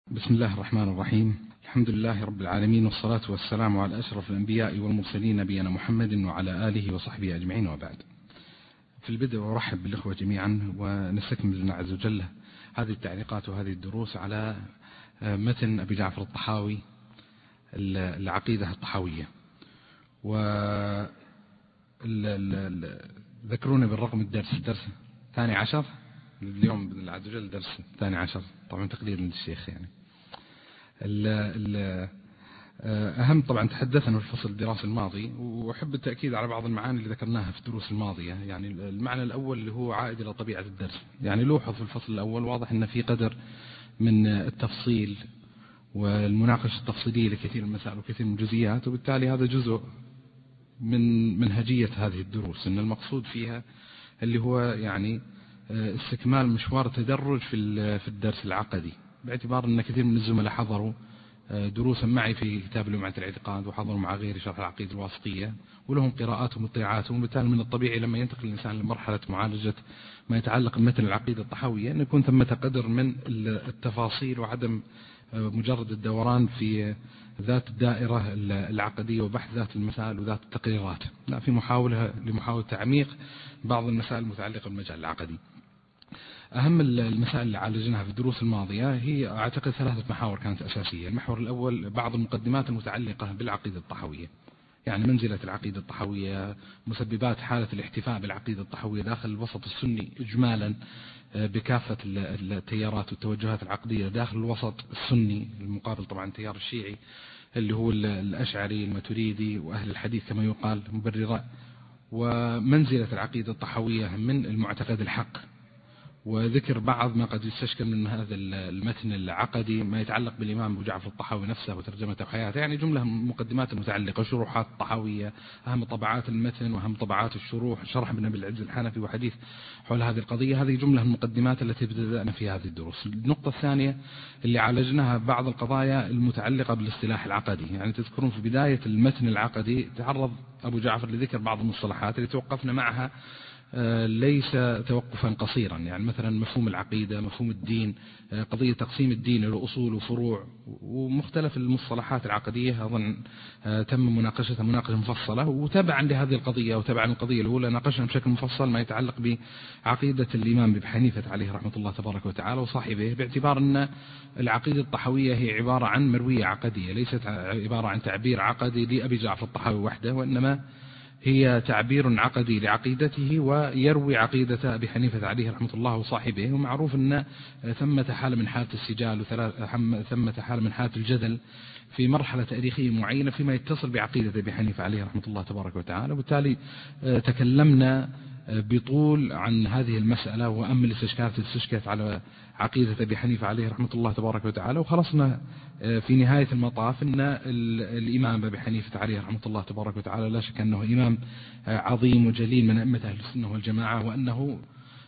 بسم الله الرحمن الرحيم. الحمد لله رب العالمين، والصلاة والسلام على أشرف الأنبياء والمرسلين نبينا محمد وعلى آله وصحبه أجمعين، وبعد. في البدء أرحب بالإخوة جميعا، ونستكمل لنا عز وجل هذه التعليقات وهذه الدروس على متن أبي جعفر الطحاوي، العقيدة الطحاوية. ذكرونا بالرقم الدرس 12 اليوم بإذن الله عز وجل، درس 12 طبعا تقدير من الشيخ. يعني أهم طبعا تحدثنا في الفصل الدراسي الماضي، وأحب التأكيد على بعض المعاني اللي ذكرناها في الدروس الماضية. يعني المعنى الأول اللي هو عائد إلى طبيعة الدرس، يعني لوحظ في الفصل الأول واضح أن في قدر من التفصيل والمناقشة التفصيلية لكثير من المسائل وكثير من الجزئيات، وبالتالي هذا جزء من منهجية هذه الدروس، أن المقصود فيها اللي هو يعني استكمال مشوار تدرج في الدرس العقدي، باعتبار أن كثير من الزملاء حضروا دروسا معي في كتاب لمعة الاعتقاد، وحضروا مع غيري شرح العقيدة الواسطية، ولهم قراءاتهم واطلاعاتهم. وبالتالي من الطبيعي لما ينتقل الإنسان لمرحلة معالجة ما يتعلق بمتن العقيدة الطحاوية أن يكون ثمة قدر من التفاصيل، وعدم مجرد الدوران في ذات الدائرة العقدية وبحث ذات المسائل وذات التقريرات، لا، في محاولة تعميق بعض المسائل المتعلقة بالمجال العقدي. أهم المسائل اللي عالجناها في الدروس الماضية هي أعتقد 3 محاور كانت أساسية. المحور الأول بعض المقدمات المتعلقة بالعقيدة الطحاوية، يعني منزلة العقيدة الطحاوية، مسببات حالة الاحتفاء بالعقيدة الطحاوية داخل الوسط السني إجمالا بكافة التيارات والتوجهات العقدية داخل الوسط السني، المقابل طبعا التيار الشيعي اللي هو الأشعري الماتريدي وأهل الحديث كما يقال مبرراء، ومنزلة العقيدة الطحاوية من المعتقد الحق، وذكر بعض ما قد يستشكل من هذا المتن العقدي ما يتعلق بالإمام أبو جعفر الطحاوي نفسه وترجمته وحياته، يعني جملة مقدمات متعلقة، شروحات الطحاوية، أهم طبعات المتن وأهم طبعات الشروح، شرح ابن أبي العز الحنفي وحديث حول هذه القضية. هذه جملة من المقدمات التي بدأنا في هذه الدروس. النقطة الثانية اللي عالجناها بعض القضايا المتعلقة بالاصطلاح العقدي، يعني تذكرون في بداية المتن العقدي تعرض أبو جعفر لذكر بعض المصطلحات اللي توقفنا معها ليس توقفا قصيرا، يعني مثلا مفهوم العقيدة، مفهوم الدين، قضية تقسيم الدين إلى أصول وفروع، ومختلف المصطلحات العقدية أظن تم مناقشتها مناقشة مفصلة. وتبعا لهذه القضية وتبعا القضية الأولى ناقشنا بشكل مفصل ما يتعلق بعقيدة الإمام أبي حنيفة عليه رحمة الله تبارك وتعالى وصاحبه، باعتبار أن العقيدة الطحاوية هي عبارة عن مروية عقدية، ليست عبارة عن تعبير عقدي لأبي جعفر الطحاوي وحده، وإنما هي تعبير عقدي لعقيدته ويروي عقيدة أبي حنيفة عليه رحمة الله وصاحبه. ومعروف أن ثمة حالة من حالة السجال وثمة حالة من حالة الجدل في مرحلة تاريخية معينة فيما يتصل بعقيدة أبي حنيفة عليه رحمة الله تبارك وتعالى، وبالتالي تكلمنا بطول عن هذه المسألة وأم الاستشكالات اللي استشكلت على عقيدة أبي حنيفة عليه رحمة الله تبارك وتعالى، وخلصنا في نهاية المطاف أن الإمام أبي حنيفة عليه رحمة الله تبارك وتعالى لا شك أنه إمام عظيم وجليل من أئمة أهل السنة والجماعة، وأنه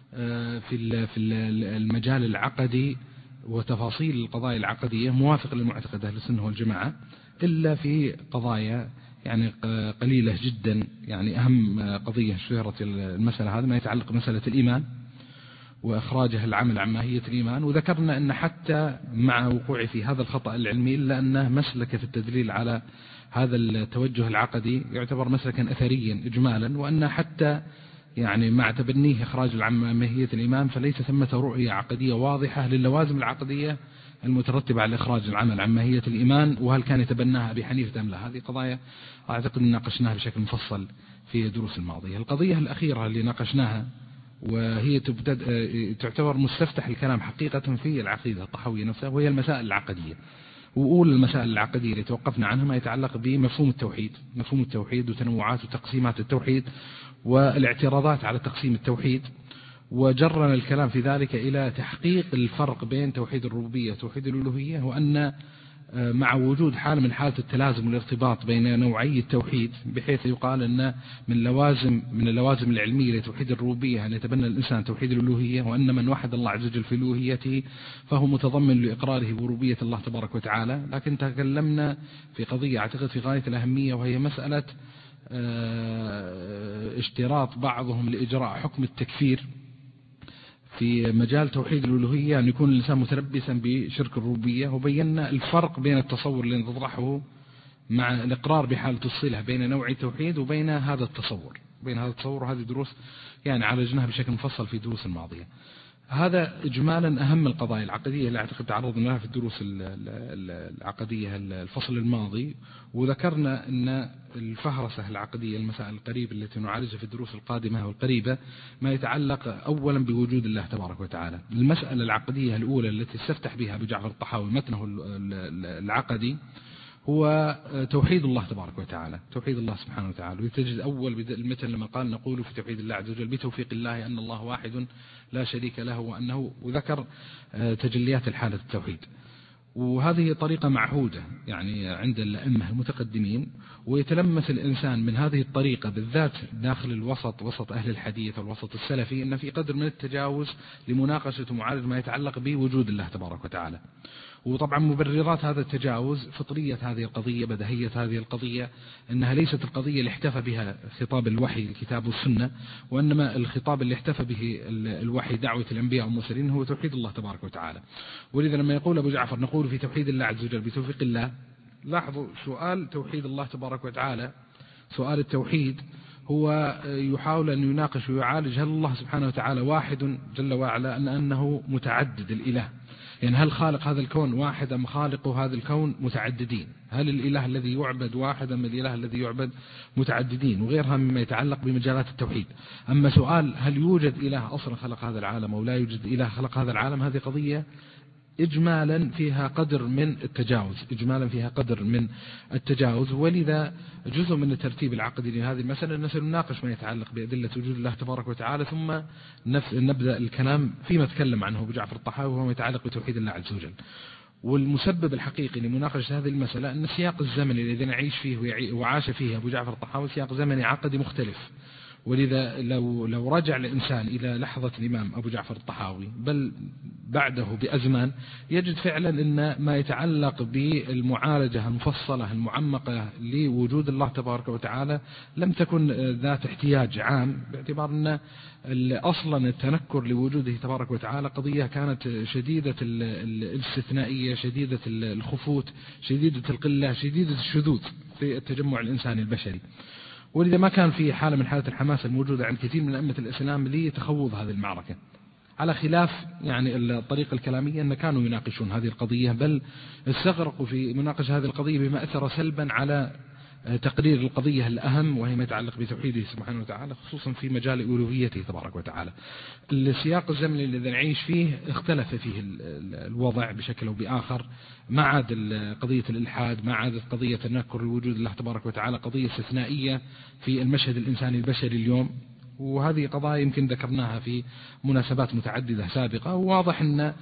في المجال العقدي وتفاصيل القضايا العقدية موافق للمعتقد أهل السنة والجماعة، إلا في قضايا يعني قليلة جدا. يعني أهم قضية شهرت المسألة هذا ما يتعلق بمسألة الإيمان وإخراجها العمل عن ماهية الإيمان، وذكرنا أن حتى مع وقوع في هذا الخطأ العلمي إلا أنه مسلك في التدليل على هذا التوجه العقدي يعتبر مسلكا أثريا إجمالا، وأن حتى يعني مع تبنيه إخراج عن ماهية الإيمان فليس ثمة رؤية عقدية واضحة للوازم العقدية المترتبة على إخراج العمل عن ماهية الإيمان، وهل كان يتبناها أبي حنيفة أم لا. هذه قضايا أعتقد أن ناقشناها بشكل مفصل في الدروس الماضية. القضية الأخيرة اللي ناقشناها وهي تعتبر مستفتح الكلام حقيقة في العقيدة الطحاوية نفسها، وهي المسائل العقدية. وأول المسائل العقدية اللي توقفنا عنها ما يتعلق بمفهوم التوحيد، مفهوم التوحيد وتنوعات وتقسيمات التوحيد والاعتراضات على تقسيم التوحيد، وجرنا الكلام في ذلك إلى تحقيق الفرق بين توحيد الربوبية وتوحيد الألوهية، وأن مع وجود حالة من حالة التلازم والارتباط بين نوعي التوحيد، بحيث يقال أن من اللوازم العلمية لتوحيد الربوبية أن يتبنى الإنسان توحيد الألوهية، وأن من وحد الله عز وجل في ألوهيته فهو متضمن لإقراره بربوبية الله تبارك وتعالى. لكن تكلمنا في قضية أعتقد في غاية الأهمية، وهي مسألة اشتراط بعضهم لإجراء حكم التكفير في مجال توحيد الألوهية أن يكون الإنسان متلبسا بشرك الربوبية، وبينا الفرق بين التصور اللي نطرحه مع الإقرار بحالة الصلة بين نوع التوحيد وبين هذا التصور. وهذه دروس يعني عالجناها بشكل مفصل في الدروس الماضية. هذا إجمالا أهم القضايا العقدية اللي أعتقد تعرضنا لها في الدروس العقدية الفصل الماضي، وذكرنا أن الفهرسة العقدية المسائل القريبة التي نعالجها في الدروس القادمة والقريبة ما يتعلق أولا بوجود الله تبارك وتعالى. المسألة العقدية الأولى التي استفتح بها أبو جعفر الطحاوي متنه العقدي هو توحيد الله تبارك وتعالى، توحيد الله سبحانه وتعالى. وتجد أول المتن لما قال نقول في توحيد الله عز وجل بتوفيق الله أن الله واحد لا شريك له وأنه، وذكر تجليات الحالة التوحيد. وهذه طريقة معهودة يعني عند الأئمة المتقدمين، ويتلمس الإنسان من هذه الطريقة بالذات داخل الوسط، وسط أهل الحديث والوسط السلفي، أن في قدر من التجاوز لمناقشة ومعالجة ما يتعلق بوجود الله تبارك وتعالى. وطبعا مبررات هذا التجاوز فطرية هذه القضية، بدهية هذه القضية، أنها ليست القضية اللي احتفى بها خطاب الوحي الكتاب والسنة، وإنما الخطاب اللي احتفى به الوحي دعوة الأنبياء والمرسلين هو توحيد الله تبارك وتعالى. ولذا لما يقول أبو جعفر نقول في توحيد الله عز وجل بتوفيق الله، لاحظوا سؤال توحيد الله تبارك وتعالى، سؤال التوحيد هو يحاول أن يناقش ويعالج هل الله سبحانه وتعالى واحد جل وعلا أنه متعدد الإله، يعني هل خالق هذا الكون واحد أم خالق هذا الكون متعددين؟ هل الإله الذي يعبد واحد أم الإله الذي يعبد متعددين؟ وغيرها مما يتعلق بمجالات التوحيد. أما سؤال هل يوجد إله أصلا خلق هذا العالم أو لا يوجد إله خلق هذا العالم، هذه قضية إجمالا فيها قدر من التجاوز، ولذا جزء من الترتيب العقدي لهذه المسألة أن سنناقش ما يتعلق بأدلة وجود الله تبارك وتعالى، ثم نبدأ الكلام فيما تكلم عنه أبو جعفر الطحاوي وهو يتعلق بتوحيد الله عز وجل. والمسبب الحقيقي لمناقشة هذه المسألة أن السياق الزمني الذي نعيش فيه وعاش فيه أبو جعفر الطحاوي سياق زمني عقدي مختلف. ولذا لو رجع الإنسان إلى لحظة الإمام أبو جعفر الطحاوي بل بعده بأزمان، يجد فعلا أن ما يتعلق بالمعالجة المفصلة المعمقة لوجود الله تبارك وتعالى لم تكن ذات احتياج عام، باعتبار أن أصلا التنكر لوجوده تبارك وتعالى قضية كانت شديدة الاستثنائية، شديدة الخفوت، شديدة القلة، شديدة الشذوذ في التجمع الإنساني البشري. ولذا ما كان في حالة من حالة الحماس الموجودة عند كثير من أئمة الإسلام لتخوض هذه المعركة، على خلاف يعني الطريقة الكلامية أن كانوا يناقشون هذه القضية، بل استغرقوا في مناقشة هذه القضية بما أثر سلبا على تقرير القضية الأهم وهي ما يتعلق بتوحيده سبحانه وتعالى، خصوصا في مجال ألوهيته تبارك وتعالى. السياق الزمني الذي نعيش فيه اختلف فيه الوضع بشكل أو بآخر، ما عاد قضية الإلحاد، ما عادت قضية تنكر لوجود الله تبارك وتعالى قضية استثنائية في المشهد الإنساني البشري اليوم. وهذه قضايا يمكن ذكرناها في مناسبات متعددة سابقة. وواضح أن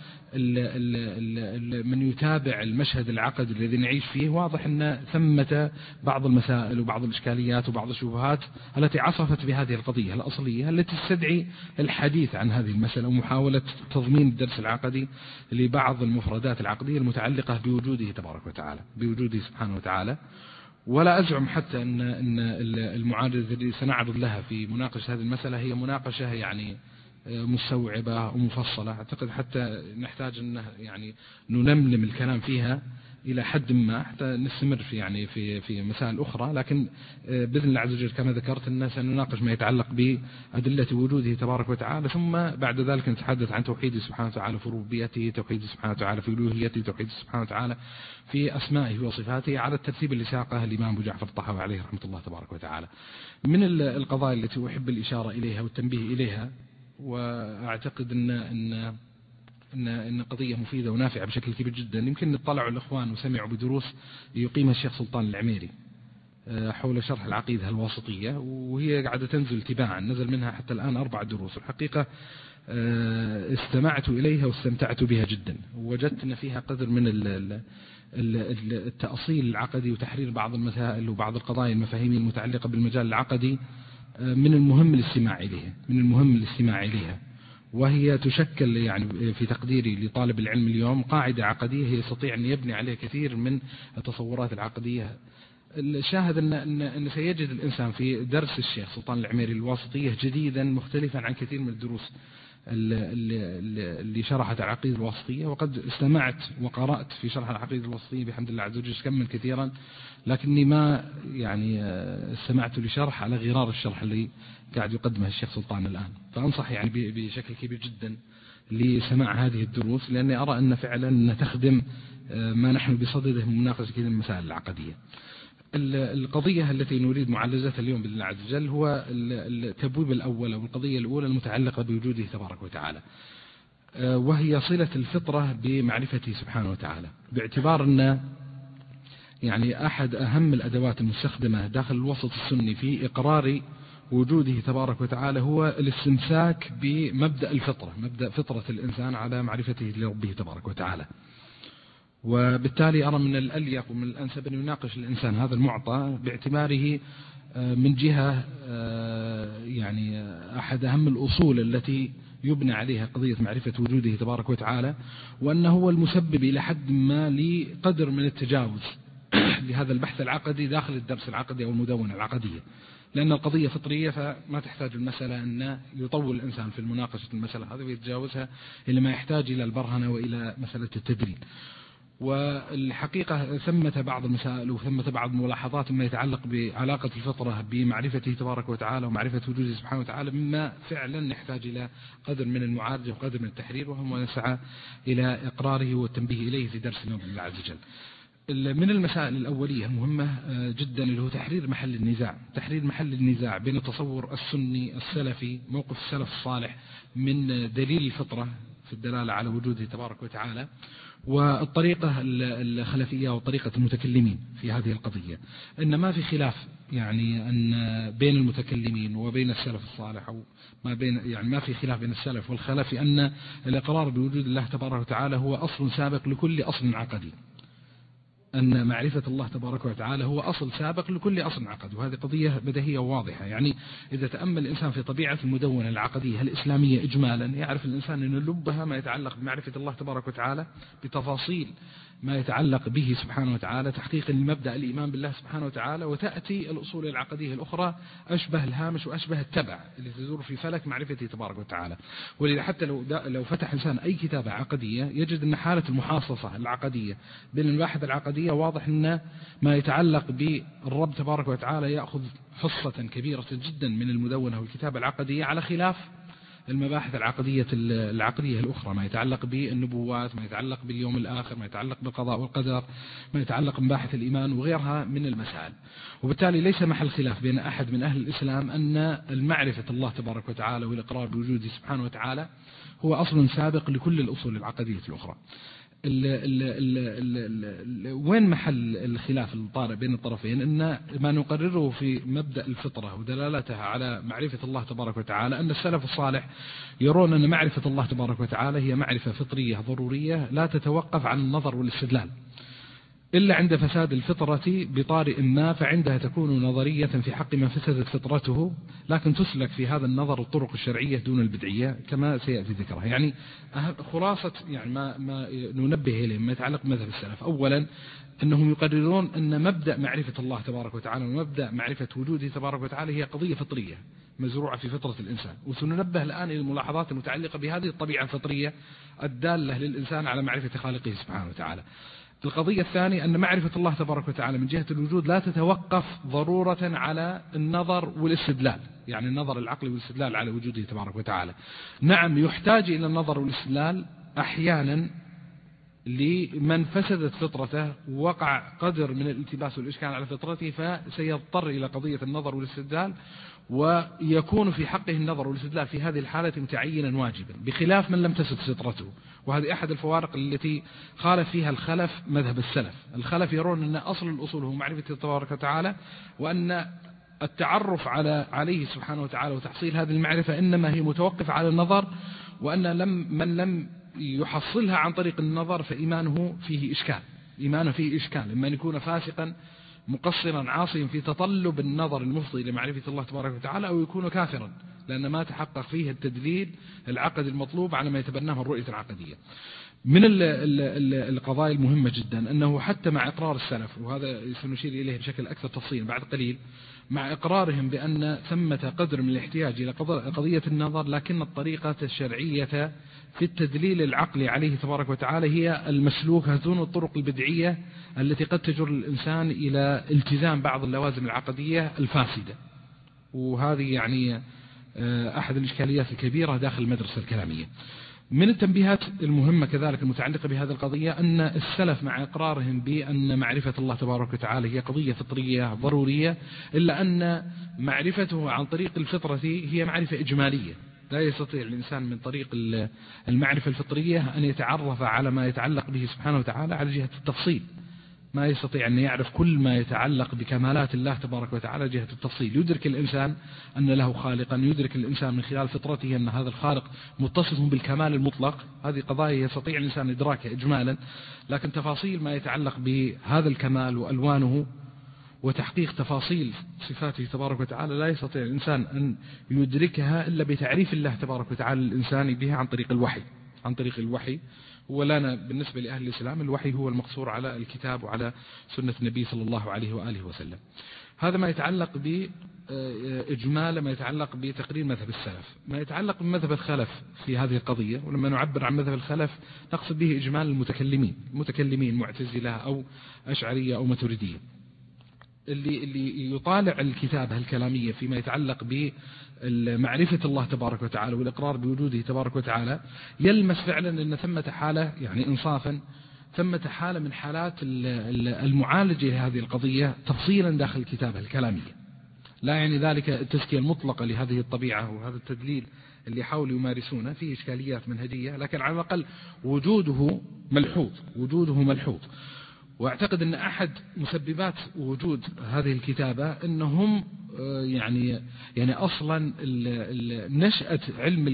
من يتابع المشهد العقدي الذي نعيش فيه واضح أن ثمة بعض المسائل وبعض الإشكاليات وبعض الشبهات التي عصفت بهذه القضية الأصلية التي تستدعي الحديث عن هذه المسألة ومحاولة تضمين الدرس العقدي لبعض المفردات العقدية المتعلقة بوجوده تبارك وتعالى، بوجوده سبحانه وتعالى. ولا أزعم حتى أن المعادلة التي سنعرض لها في مناقشة هذه المسألة هي مناقشة يعني مستوعبة ومفصلة. أعتقد حتى نحتاج أن يعني نلملم الكلام فيها إلى حد ما حتى نستمر في مسائل أخرى، لكن بإذن الله عز وجل كما ذكرت أن سنناقش ما يتعلق بأدلة وجوده تبارك وتعالى، ثم بعد ذلك نتحدث عن توحيده سبحانه وتعالى في ربوبيته، توحيده سبحانه وتعالى في ألوهيته، توحيده سبحانه وتعالى في أسمائه وصفاته على الترتيب اللي ساقه الإمام أبو جعفر الطحاوي عليه رحمة الله تبارك وتعالى. من القضايا التي أحب الإشارة إليها والتنبيه إليها، وأعتقد إن قضية مفيدة ونافعة بشكل كبير جدا، يمكن اطلعوا الإخوان وسمعوا بدروس يقيمها الشيخ سلطان العميري حول شرح العقيدة الواسطية، وهي قاعدة تنزل تباعا، نزل منها حتى الآن 4 دروس. الحقيقة استمعت إليها واستمتعت بها جدا، ووجدت أن فيها قدر من التأصيل العقدي وتحرير بعض المسائل وبعض القضايا المفاهيمية المتعلقة بالمجال العقدي من المهم الاستماع إليها. وهي تشكل يعني في تقديري لطالب العلم اليوم قاعدة عقدية هي يستطيع أن يبني عليها كثير من التصورات العقدية. الشاهد أن سيجد الإنسان في درس الشيخ سلطان العميري الواسطية جديدا مختلفا عن كثير من الدروس اللي شرحت العقيدة الواسطية، وقد استمعت وقرأت في شرح العقيدة الواسطية بحمد الله عز وجل كما كثيرا، لكني ما يعني استمعت لشرح على غرار الشرح اللي قاعد يقدمه الشيخ سلطان الآن. فأنصح يعني بشكل كبير جدا لسماع هذه الدروس، لأني أرى أن فعلا تخدم ما نحن بصدده من مناقشة كثير من المسائل العقدية. القضية التي نريد معالجتها اليوم بالله عز وجل هو التبويب الأول أو القضية الأولى المتعلقة بوجوده تبارك وتعالى، وهي صلة الفطرة بمعرفته سبحانه وتعالى، باعتبار أن يعني أحد أهم الأدوات المستخدمة داخل الوسط السني في إقرار وجوده تبارك وتعالى هو الاستمساك بمبدأ الفطرة، مبدأ فطرة الإنسان على معرفته لربه تبارك وتعالى. وبالتالي أرى من الأليق ومن الأنسب أن يناقش الإنسان هذا المعطى باعتباره من جهة يعني أحد أهم الأصول التي يبنى عليها قضية معرفة وجوده تبارك وتعالى، وأنه هو المسبب إلى حد ما لقدر من التجاوز لهذا البحث العقدي داخل الدرس العقدي أو المدونة العقدية، لأن القضية فطرية، فما تحتاج المسألة أن يطول الإنسان في المناقشة المسألة هذه ويتجاوزها إلى ما يحتاج إلى البرهنة وإلى مسألة التدريب. والحقيقة ثمة بعض المسائل وثمة بعض الملاحظات مما يتعلق بعلاقة الفطرة بمعرفته تبارك وتعالى ومعرفة وجوده سبحانه وتعالى، مما فعلا يحتاج إلى قدر من المعالجة وقدر من التحرير، وهم نسعى إلى إقراره والتنبيه إليه في درس اليوم بالله عز وجل. من المسائل الأولية المهمة جدا اللي هو تحرير محل النزاع، تحرير محل النزاع بين التصور السني السلفي موقف السلف الصالح من دليل الفطرة في الدلالة على وجوده تبارك وتعالى، والطريقة الخلفية وطريقة المتكلمين في هذه القضية. إن ما في خلاف يعني أن بين المتكلمين وبين السلف الصالح، أو ما بين يعني ما في خلاف بين السلف والخلف أن الإقرار بوجود الله تبارك وتعالى هو أصل سابق لكل أصل عقدي، أن معرفة الله تبارك وتعالى هو أصل سابق لكل أصل عقد، وهذه قضية بديهية وواضحة. يعني إذا تأمل الإنسان في طبيعة المدونة العقدية الإسلامية إجمالا، يعرف الإنسان أن لبها ما يتعلق بمعرفة الله تبارك وتعالى بتفاصيل ما يتعلق به سبحانه وتعالى، تحقيق لمبدأ الإيمان بالله سبحانه وتعالى، وتأتي الأصول العقدية الأخرى أشبه الهامش وأشبه التبع اللي تدور في فلك معرفته تبارك وتعالى. ولذا حتى لو فتح إنسان أي كتابة عقدية يجد أن حالة المحاصصة العقدية بين المباحث العقدية واضح أن ما يتعلق بالرب تبارك وتعالى يأخذ حصة كبيرة جدا من المدونة والكتابة العقدية، على خلاف المباحث العقدية الأخرى، ما يتعلق بالنبوات، ما يتعلق باليوم الآخر، ما يتعلق بالقضاء والقدر، ما يتعلق بمباحث الإيمان وغيرها من المسائل. وبالتالي ليس محل خلاف بين أحد من أهل الإسلام أن المعرفة الله تبارك وتعالى والإقرار بوجوده سبحانه وتعالى هو أصل سابق لكل الأصول العقدية الأخرى. وين محل الخلاف الطارئ بين الطرفين؟ أن ما نقرره في مبدأ الفطرة ودلالتها على معرفة الله تبارك وتعالى أن السلف الصالح يرون أن معرفة الله تبارك وتعالى هي معرفة فطرية ضرورية لا تتوقف عن النظر والاستدلال إلا عند فساد الفطرة بطارئ ما، فعندها تكون نظرية في حق من فسدت فطرته، لكن تسلك في هذا النظر الطرق الشرعية دون البدعية كما سيأتي ذكرها. يعني خلاصة يعني ما ننبه إليه ما يتعلق بمذهب السلف، أولا أنهم يقررون أن مبدأ معرفة الله تبارك وتعالى ومبدأ معرفة وجوده تبارك وتعالى هي قضية فطرية مزروعة في فطرة الإنسان، وسننبه الآن إلى الملاحظات المتعلقة بهذه الطبيعة الفطرية الدالة للإنسان على معرفة خالقه سبحانه وتعالى. القضية الثانية أن معرفة الله تبارك وتعالى من جهة الوجود لا تتوقف ضرورة على النظر والاستدلال، يعني النظر العقلي والاستدلال على وجوده تبارك وتعالى. نعم يحتاج إلى النظر والاستدلال أحيانا لمن فسدت فطرته وقع قدر من الالتباس والإشكال على فطرته، فسيضطر إلى قضية النظر والاستدلال، ويكون في حقه النظر والاستدلال في هذه الحالة متعينا واجبا، بخلاف من لم تسد فطرته. وهذه أحد الفوارق التي خالف فيها الخلف مذهب السلف. الخلف يرون أن أصل الأصول هو معرفة تبارك وتعالى، وأن التعرف عليه سبحانه وتعالى وتحصيل هذه المعرفة إنما هي متوقفة على النظر، وأن من لم يحصلها عن طريق النظر فإيمانه فيه إشكال، إما أن يكون فاسقا مقصرا عاصيا في تطلب النظر المفضي لمعرفة الله تبارك وتعالى، أو يكون كافرا لأن ما تحقق فيه التدليل العقد المطلوب على ما يتبناه الرؤية العقدية. من القضايا المهمة جدا أنه حتى مع إقرار السلف، وهذا سنشير إليه بشكل أكثر تفصيل بعد قليل، مع إقرارهم بأن ثمة قدر من الاحتياج إلى قضية النظر، لكن الطريقة الشرعية في التدليل العقلي عليه تبارك وتعالى هي المسلوكة دون الطرق البدعية التي قد تجر الإنسان إلى التزام بعض اللوازم العقدية الفاسدة. وهذه يعني أحد الإشكاليات الكبيرة داخل المدرسة الكلامية. من التنبيهات المهمة كذلك المتعلقة بهذه القضية أن السلف مع إقرارهم بأن معرفة الله تبارك وتعالى هي قضية فطرية ضرورية، إلا أن معرفته عن طريق الفطرة هي معرفة إجمالية، لا يستطيع الإنسان من طريق المعرفة الفطرية أن يتعرف على ما يتعلق به سبحانه وتعالى على جهة التفصيل، ما يستطيع أن يعرف كل ما يتعلق بكمالات الله تبارك وتعالى جهة التفصيل. يدرك الإنسان أن له خالقا، يدرك الإنسان من خلال فطرته أن هذا الخالق متصف بالكمال المطلق، هذه قضايا يستطيع الإنسان إدراكها إجمالا، لكن تفاصيل ما يتعلق بهذا الكمال وألوانه وتحقيق تفاصيل صفاته تبارك وتعالى لا يستطيع الإنسان أن يدركها إلا بتعريف الله تبارك وتعالى الإنساني بها عن طريق الوحي. ولنا بالنسبة لأهل الإسلام الوحي هو المقصور على الكتاب وعلى سنة النبي صلى الله عليه وآله وسلم. هذا ما يتعلق بإجمال ما يتعلق بتقرير مذهب السلف. ما يتعلق بمذهب الخلف في هذه القضية، ولما نعبر عن مذهب الخلف نقصد به إجمال المتكلمين معتزلة أو أشعرية أو ماتريدية، اللي يطالع الكتابة الكلامية فيما يتعلق بمعرفة الله تبارك وتعالى والإقرار بوجوده تبارك وتعالى، يلمس فعلا أن ثمة حالة، يعني إنصافا ثمة حالة من حالات المعالجة لهذه القضية تفصيلا داخل الكتابة الكلامية. لا يعني ذلك التزكية المطلقة لهذه الطبيعة وهذا التدليل اللي حاولوا يمارسونه فيه إشكاليات منهجية، لكن على الأقل وجوده ملحوظ. واعتقد ان احد مسببات وجود هذه الكتابة انهم يعني اصلا نشأة علم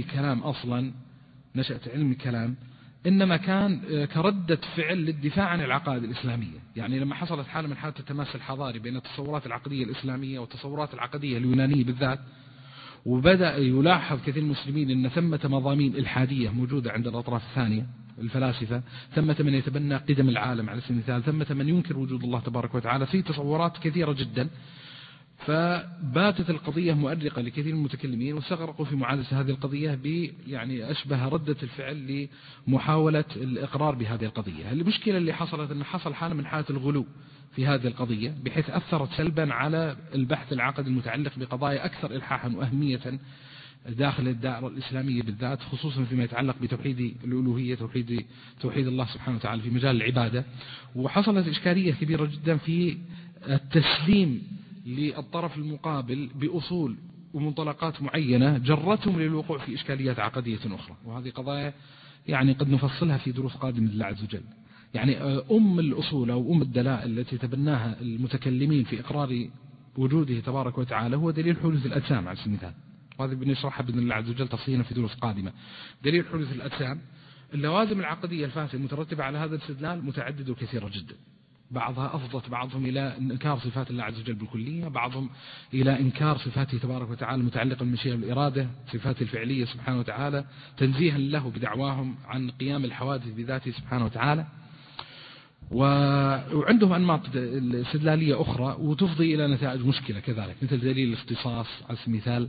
الكلام انما كان كردة فعل للدفاع عن العقائد الاسلامية. يعني لما حصلت حالة من حالة التماس الحضاري بين التصورات العقدية الاسلامية والتصورات العقدية اليونانية بالذات، وبدأ يلاحظ كثير من المسلمين ان ثمة مضامين الحادية موجودة عند الاطراف الثانية الفلاسفة، ثمة من يتبنى قدم العالم على سبيل المثال، ثمة من ينكر وجود الله تبارك وتعالى، في تصورات كثيرة جدا. فباتت القضية مؤرقة لكثير من المتكلمين واستغرقوا في معالجة هذه القضية يعني أشبه ردة الفعل لمحاولة الإقرار بهذه القضية. المشكلة اللي حصلت أن حصل حالة من حالة الغلو في هذه القضية، بحيث أثرت سلبا على البحث العقدي المتعلق بقضايا أكثر إلحاحا وأهمية داخل الدائرة الإسلامية بالذات، خصوصا فيما يتعلق بتوحيد الألوهية، توحيد الله سبحانه وتعالى في مجال العبادة. وحصلت إشكالية كبيرة جدا في التسليم للطرف المقابل بأصول ومنطلقات معينة جرتهم للوقوع في إشكاليات عقدية أخرى، وهذه قضايا يعني قد نفصلها في دروس قادمة لله عز وجل. يعني الأصول أو الدلائل التي تبناها المتكلمين في إقرار وجوده تبارك وتعالى هو دليل حدوث الأجسام على سبيل المثال، وهذا بنشرحها بإذن الله عز وجل تفصيلا في دروس قادمة. دليل حدوث الأجسام، اللوازم العقدية الفاسدة المترتبة على هذا الاستدلال متعددة وكثيرة جدا، بعضها أفضت بعضهم إلى إنكار صفات الله عز وجل بالكلية، بعضهم إلى إنكار صفاته تبارك وتعالى المتعلقة بالمشيئة والإرادة، صفاته الفعلية سبحانه وتعالى، تنزيها له بدعواهم عن قيام الحوادث بذاته سبحانه وتعالى. وعندهم أنماط استدلالية أخرى وتفضي إلى نتائج مشكلة كذلك، مثل دليل الاختصاص على سبيل المثال،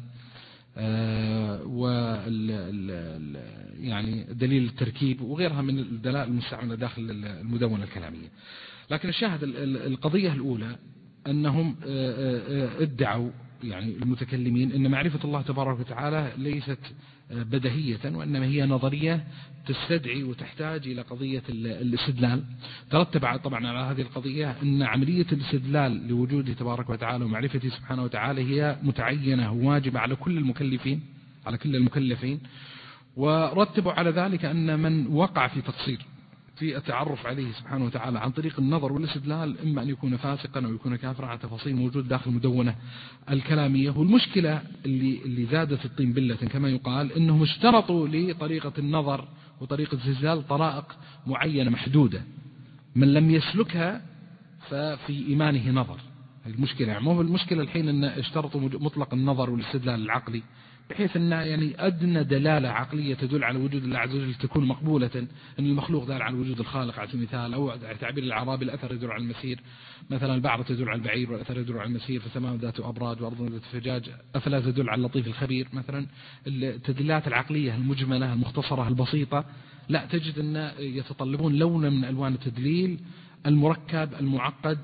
يعني دليل التركيب وغيرها من الدلائل المستعملة داخل المدونة الكلامية. لكن الشاهد القضية الأولى أنهم ادعوا يعني المتكلمين أن معرفة الله تبارك وتعالى ليست بدهية، وإنما هي نظرية تستدعي وتحتاج إلى قضية الاستدلال. ترتب طبعا على هذه القضية أن عملية الاستدلال لوجوده تبارك وتعالى ومعرفته سبحانه وتعالى هي متعينة وواجبة على كل المكلفين، ورتبوا على ذلك أن من وقع في تقصير في التعرف عليه سبحانه وتعالى عن طريق النظر والاستدلال إما أن يكون فاسقا أو يكون كافرا على تفاصيل موجود داخل المدونة الكلامية. والمشكلة اللي زادت الطين بلة كما يقال أنهم اشترطوا لطريقة النظر وطريقة الاستدلال طرائق معينة محدودة، من لم يسلكها ففي إيمانه نظر. المشكلة يعني مو المشكلة الحين أن اشترطوا مطلق النظر والاستدلال العقلي بحيث أن يعني أدنى دلالة عقلية تدل على وجود الله عز وجل تكون مقبولة، أن المخلوق دال على وجود الخالق على سبيل المثال، أو تعبير الأعرابي الأثر يدل على المسير، مثلا البعرة تدل على البعير والأثر يدل على المسير، فسماء ذات أبراج وأرض ذات فجاج أفلا تدل على اللطيف الخبير مثلا. التدليلات العقلية المجملة المختصرة البسيطة لا، تجد أن يتطلبون لونا من ألوان التدليل المركب المعقد،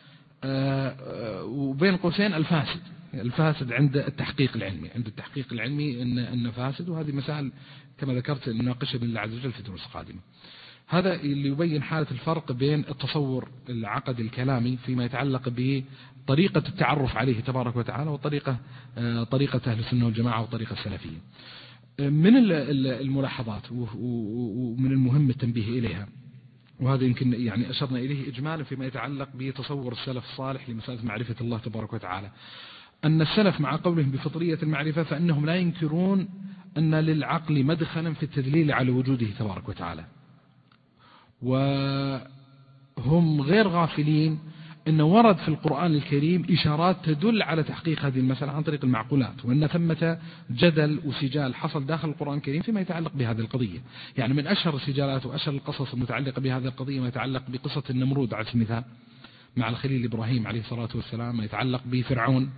وبين قوسين الفاسد عند التحقيق العلمي، أن فاسد. وهذه مسائل كما ذكرت نناقشها بإذن الله عز وجل في دروس قادمة. هذا اللي يبين حالة الفرق بين التصور العقدي الكلامي فيما يتعلق بطريقة التعرف عليه تبارك وتعالى، وطريقة أهل السنة والجماعة والطريقة السلفية. من الملاحظات ومن المهم التنبيه إليها، وهذا يمكن يعني أشرنا إليه إجمالا فيما يتعلق بتصور السلف الصالح لمسألة معرفة الله تبارك وتعالى، أن السلف مع قولهم بفطرية المعرفة فإنهم لا ينكرون أن للعقل مدخلا في التدليل على وجوده تبارك وتعالى، وهم غير غافلين أن ورد في القرآن الكريم إشارات تدل على تحقيق هذه المسألة عن طريق المعقولات، وأن ثمة جدل وسجال حصل داخل القرآن الكريم فيما يتعلق بهذه القضية. يعني من أشهر السجالات وأشهر القصص المتعلقة بهذه القضية ما يتعلق بقصة النمرود على سبيل المثال مع الخليل إبراهيم عليه الصلاة والسلام، ما يتعلق بفرعون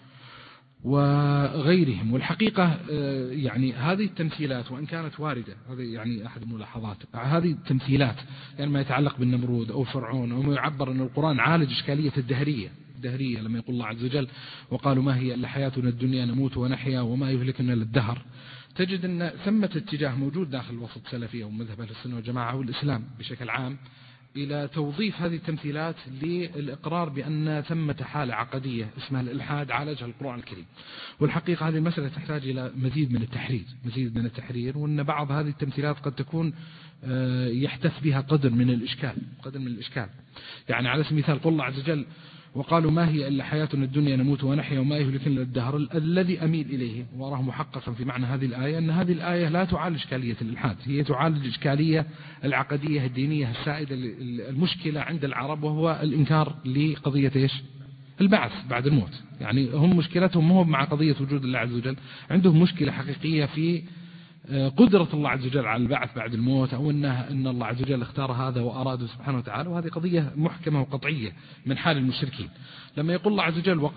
وغيرهم. والحقيقة يعني هذه التمثيلات وإن كانت واردة، هذا يعني أحد الملاحظات، هذه التمثيلات يعني ما يتعلق بالنمرود أو فرعون، أو ما يعبر أن القرآن عالج إشكالية الدهرية لما يقول الله عز وجل وقالوا ما هي إلا حياتنا الدنيا نموت ونحيا وما يهلكنا إلا الدهر. تجد أن ثمة اتجاه موجود داخل الوسط السلفي أو مذهب أهل السنة والجماعة والإسلام بشكل عام إلى توظيف هذه التمثيلات للإقرار بأن ثمة حالة عقدية اسمها الإلحاد عالجها القرآن الكريم. والحقيقة هذه المسألة تحتاج إلى مزيد من التحرير، وأن بعض هذه التمثيلات قد تكون يحدث بها قدر من الإشكال. يعني على سبيل المثال قل الله عز وجل وقالوا ما هي إلا حياتنا الدنيا نموت ونحيا وما يهلكنا إلا الدهر. الذي أميل إليه وأراه محققا في معنى هذه الآية أن هذه الآية لا تعالج إشكالية الإلحاد، هي تعالج إشكالية العقدية الدينية السائدة المشكلة عند العرب، وهو الإنكار لقضية إيش؟ البعث بعد الموت. يعني هم مشكلتهم مو مع قضية وجود الله عز وجل، عندهم مشكلة حقيقية في قدرة الله عز وجل على البعث بعد الموت، أو أن الله عز وجل اختار هذا وأراده سبحانه وتعالى. وهذه قضية محكمة وقطعية من حال المشركين. لما يقول الله عز وجل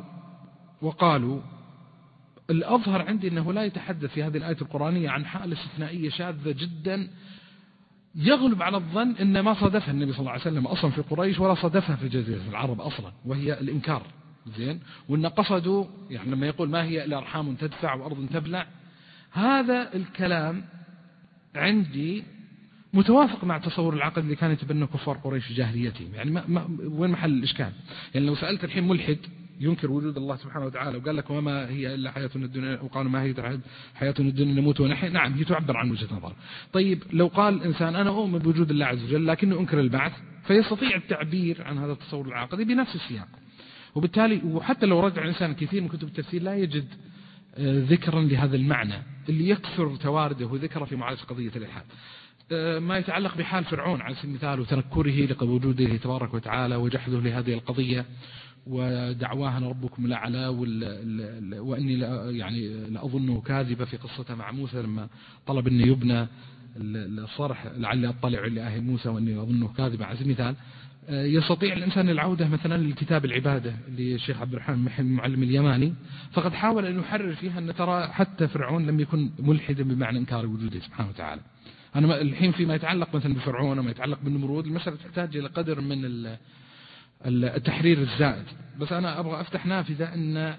وقالوا الأظهر عندي أنه لا يتحدث في هذه الآية القرآنية عن حالة استثنائية شاذة جدا يغلب على الظن أن ما صادفها النبي صلى الله عليه وسلم أصلا في قريش ولا صادفها في جزيرة العرب أصلا، وهي الإنكار. زين، وأن قصدوا يعني لما يقول ما هي إلا أرحام تدفع وأرض تبلع، هذا الكلام عندي متوافق مع تصور العقل اللي كان يتبنى كفار قريش في جاهليتهم. يعني وين محل الإشكال؟ يعني لو سألت الحين ملحد ينكر وجود الله سبحانه وتعالى وقال لك وما هي إلا حياتنا الدنيا، وقالوا ما هي حياتنا الدنيا نموت ونحيا، نعم هي تعبر عن وجهة نظر. طيب لو قال الإنسان أنا أؤمن بوجود الله عز وجل لكنه أنكر البعث، فيستطيع التعبير عن هذا التصور العقدي بنفس السياق. وبالتالي وحتى لو رجع الإنسان كثير من كتب التفسير لا يجد ذكرا لهذا المعنى اللي يكثر توارده وذكره في معالجة قضية الإلحاد. ما يتعلق بحال فرعون على سبيل المثال وتنكره لوجوده تبارك وتعالى وجحده لهذه القضية ودعواه ربكم الأعلى، وأني يعني لأظنه كاذبة في قصته مع موسى لما طلب أن يبنى الصرح لعلي أطلع لأهل موسى وأني أظنه كاذبة على سبيل المثال. يستطيع الإنسان العودة مثلا للكتاب العبادة للشيخ عبد الرحمن المعلم اليماني، فقد حاول أن يحرر فيها أن ترى حتى فرعون لم يكن ملحدا بمعنى إنكار وجوده سبحانه وتعالى. أنا الحين فيما يتعلق مثلا بفرعون وما يتعلق بالنمرود المسألة تحتاج إلى قدر من التحرير الزائد، بس أنا أبغى أفتح نافذة أن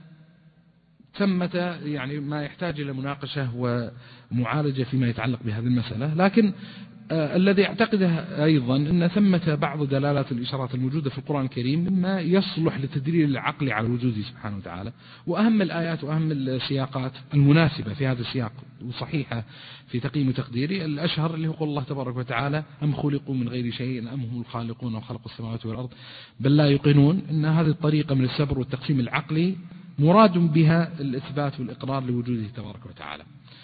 ثمة يعني ما يحتاج إلى مناقشة ومعالجة فيما يتعلق بهذه المسألة. لكن الذي أعتقده أيضا أن ثمة بعض دلالات الإشارات الموجودة في القرآن الكريم مما يصلح لتدليل العقل على وجوده سبحانه وتعالى، وأهم الآيات وأهم السياقات المناسبة في هذا السياق وصحيحة في تقييم تقديري الأشهر اللي هو قول الله تبارك وتعالى أم خلقوا من غير شيء أم هم الخالقون وخلقوا السماوات والأرض بل لا يوقنون. إن هذه الطريقة من السبر والتقسيم العقلي مراد بها الإثبات والإقرار لوجوده تبارك وتعالى.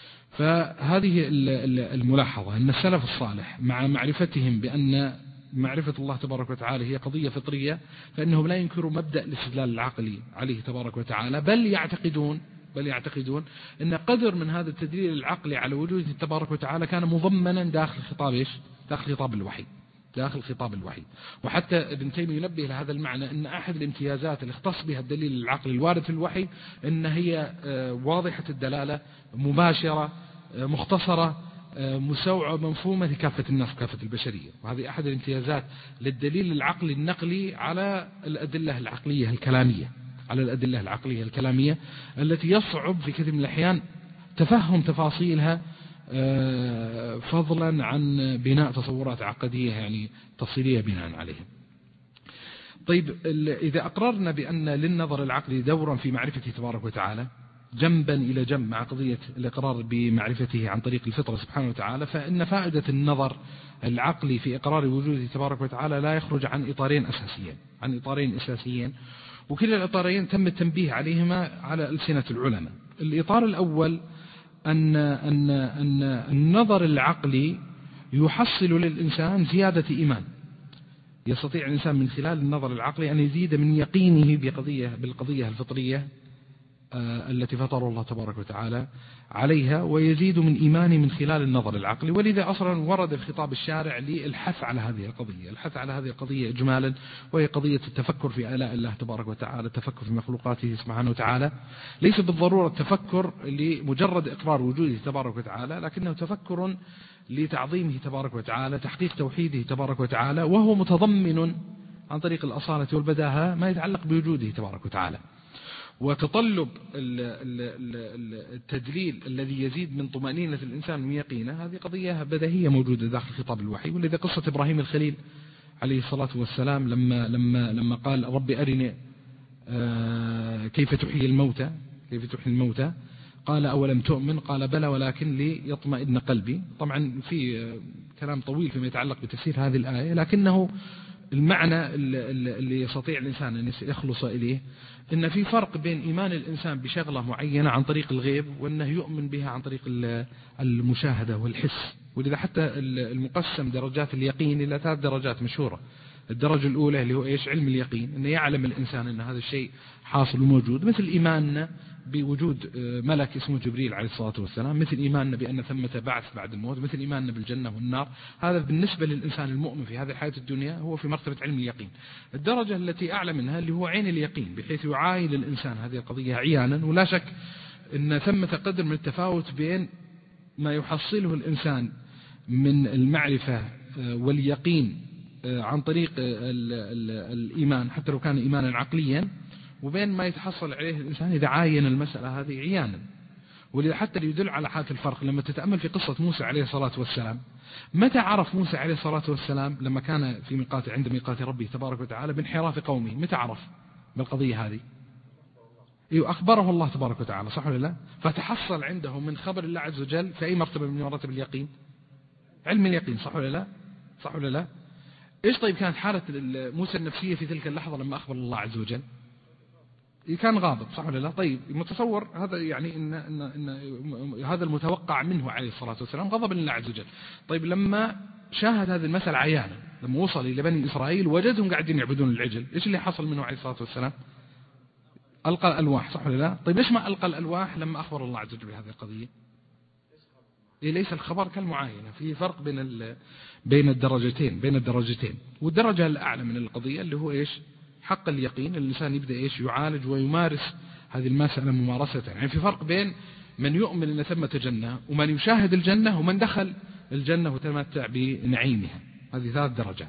فهذه الملاحظة أن السلف الصالح مع معرفتهم بأن معرفة الله تبارك وتعالى هي قضية فطرية، فإنهم لا ينكروا مبدأ الاستدلال العقلي عليه تبارك وتعالى، بل يعتقدون بل يعتقدون أن قدر من هذا التدليل العقلي على وجوده تبارك وتعالى كان مضمنا داخل خطاب إيش؟ داخل خطاب الوحي، داخل خطاب الوحي. وحتى ابن تيمية ينبه لهذا المعنى أن أحد الامتيازات اللي اختص بها الدليل العقلي الوارد في الوحي أن هي واضحة الدلالة، مباشرة، مختصرة، مسوعة، مفهومة لكافة الناس، كافة البشرية. وهذه أحد الامتيازات للدليل العقلي النقلي على الأدلة العقلية الكلامية، على الأدلة العقلية الكلامية التي يصعب في كثير من الأحيان تفهم تفاصيلها فضلا عن بناء تصورات عقدية يعني تفصيلية بناء عليها. طيب، إذا أقررنا بأن للنظر العقلي دورا في معرفته تبارك وتعالى جنبا إلى جنب مع قضية الإقرار بمعرفته عن طريق الفطرة سبحانه وتعالى، فإن فائدة النظر العقلي في إقرار وجوده تبارك وتعالى لا يخرج عن إطارين أساسيين، وكلا الإطارين تم التنبيه عليهما على ألسنة العلماء. الإطار الأول أن النظر العقلي يحصل للإنسان زيادة إيمان. يستطيع الإنسان من خلال النظر العقلي أن يزيد من يقينه بالقضية الفطرية التي فطر الله تبارك وتعالى عليها، ويزيد من إيمانه من خلال النظر العقلي. ولذا أصلا ورد في خطاب الشارع للحث على هذه القضية، الحث على هذه القضية إجمالا، وهي قضية التفكر في آلاء الله تبارك وتعالى، التفكر في مخلوقاته سبحانه وتعالى. ليس بالضرورة التفكر لمجرد إقرار وجوده تبارك وتعالى، لكنه تفكر لتعظيمه تبارك وتعالى، تحقيق توحيده تبارك وتعالى، وهو متضمن عن طريق الأصالة والبداهة ما يتعلق بوجوده تبارك وتعالى. وتطلب التدليل الذي يزيد من طمأنينة الإنسان ويقينه، هذه قضية بديهية موجودة داخل خطاب الوحي. ولذا قصة إبراهيم الخليل عليه الصلاة والسلام لما قال رب أرني كيف تحيي الموتى قال أولم تؤمن قال بلى ولكن ليطمئن قلبي. طبعا في كلام طويل فيما يتعلق بتفسير هذه الآية، لكنه المعنى اللي يستطيع الإنسان أن يخلص إليه إن في فرق بين إيمان الإنسان بشغلة معينة عن طريق الغيب، وأنه يؤمن بها عن طريق المشاهدة والحس. ولذا حتى المقسم درجات اليقين إلى 3 درجات مشهورة. الدرجة الأولى اللي هو إيش؟ علم اليقين، أنه يعلم الإنسان أن هذا الشيء حاصل وموجود، مثل إيماننا بوجود ملك اسمه جبريل عليه الصلاة والسلام، مثل إيماننا بأن ثمة بعث بعد الموت، مثل إيماننا بالجنة والنار. هذا بالنسبة للإنسان المؤمن في هذه الحياة الدنيا هو في مرتبة علم اليقين. الدرجة التي أعلى منها اللي هو عين اليقين، بحيث يعاين الإنسان هذه القضية عيانا. ولا شك أن ثمة قدر من التفاوت بين ما يحصله الإنسان من المعرفة واليقين عن طريق الإيمان حتى لو كان إيمانا عقليا، وبين ما يتحصل عليه الإنسان إذا عاين المسألة هذه عيانا. ولذا حتى يدل على حالة الفرق لما تتأمل في قصة موسى عليه الصلاة والسلام. متى عرف موسى عليه الصلاة والسلام؟ لما كان في عند ميقات ربه تبارك وتعالى بانحراف قومه. متى عرف بالقضية هذه؟ أخبره الله تبارك وتعالى، صح ولا لا؟ فتحصل عنده من خبر الله عز وجل في أي مرتبة من مراتب اليقين؟ علم اليقين، صح ولا لا؟ صح ولا لا؟ إيش طيب كانت حالة موسى النفسية في تلك اللحظة لما أخبر الله عز وجل؟ كان غاضب، صح ولا لا؟ طيب متصور هذا يعني إن هذا المتوقع منه عليه الصلاة والسلام غضب لله عز وجل. طيب لما شاهد هذه المسألة عيانا، لما وصل إلى بني إسرائيل وجدهم قاعدين يعبدون العجل، إيش اللي حصل منه عليه الصلاة والسلام؟ ألقى الألواح، صح ولا لا؟ طيب إيش ما ألقى الألواح لما أخبر الله عز وجل بهذه القضية؟ ليس الخبر كالمعاينة، في فرق بين الدرجتين. والدرجة الأعلى من القضية اللي هو إيش؟ حق اليقين. الإنسان يبدأ إيش؟ يعالج ويمارس هذه المسألة ممارسة. يعني في فرق بين من يؤمن أن ثمة جنة، ومن يشاهد الجنة، ومن دخل الجنة وتمتع بنعيمها. هذه 3 درجات.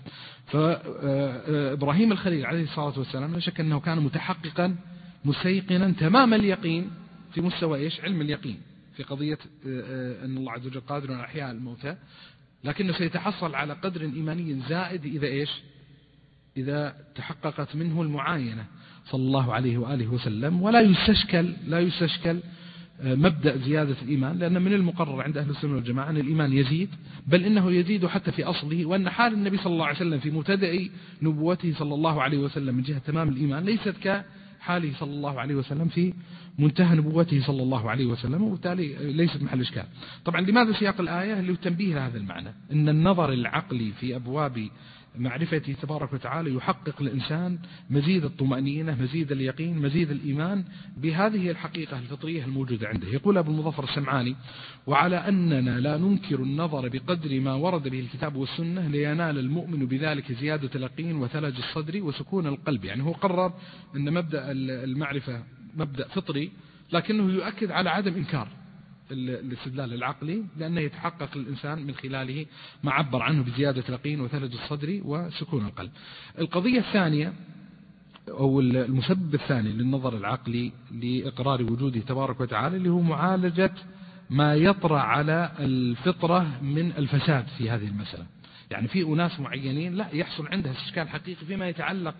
فإبراهيم الخليل عليه الصلاة والسلام لا شك أنه كان متحققا مستيقنا تمام اليقين في مستوى إيش؟ علم اليقين في قضية أن الله عز وجل قادر على إحياء الموتى، لكنه سيتحصل على قدر إيماني زائد إذا إيش؟ إذا تحققت منه المعاينة صلى الله عليه وآله وسلم. ولا يستشكل مبدأ زيادة الإيمان، لأن من المقرر عند أهل السنة والجماعة أن الإيمان يزيد، بل إنه يزيد حتى في أصله، وأن حال النبي صلى الله عليه وسلم في مبتدأ نبوته صلى الله عليه وسلم من جهة تمام الإيمان ليست كحاله صلى الله عليه وسلم في منتهى نبوته صلى الله عليه وسلم، وبالتالي ليست محل إشكال. طبعا لماذا سياق الآية اللي تنبيه لهذا المعنى؟ أن النظر العقلي في أبواب معرفته تبارك وتعالى يحقق الإنسان مزيد الطمأنينة، مزيد اليقين، مزيد الإيمان بهذه الحقيقة الفطرية الموجودة عنده. يقول أبو المظفر السمعاني: وعلى أننا لا ننكر النظر بقدر ما ورد به الكتاب والسنة لينال المؤمن بذلك زيادة اليقين وثلج الصدر وسكون القلب. يعني هو قرر أن مبدأ المعرفة مبدأ فطري، لكنه يؤكد على عدم إنكار الاستدلال العقلي، لأنه يتحقق الإنسان من خلاله ما عبر عنه بزيادة اليقين وثلج الصدر وسكون القلب. القضية الثانية أو المسبب الثاني للنظر العقلي لإقرار وجوده تبارك وتعالى اللي هو معالجة ما يطرأ على الفطرة من الفساد في هذه المسألة. يعني في أناس معينين لا يحصل عندها استشكال حقيقي فيما يتعلق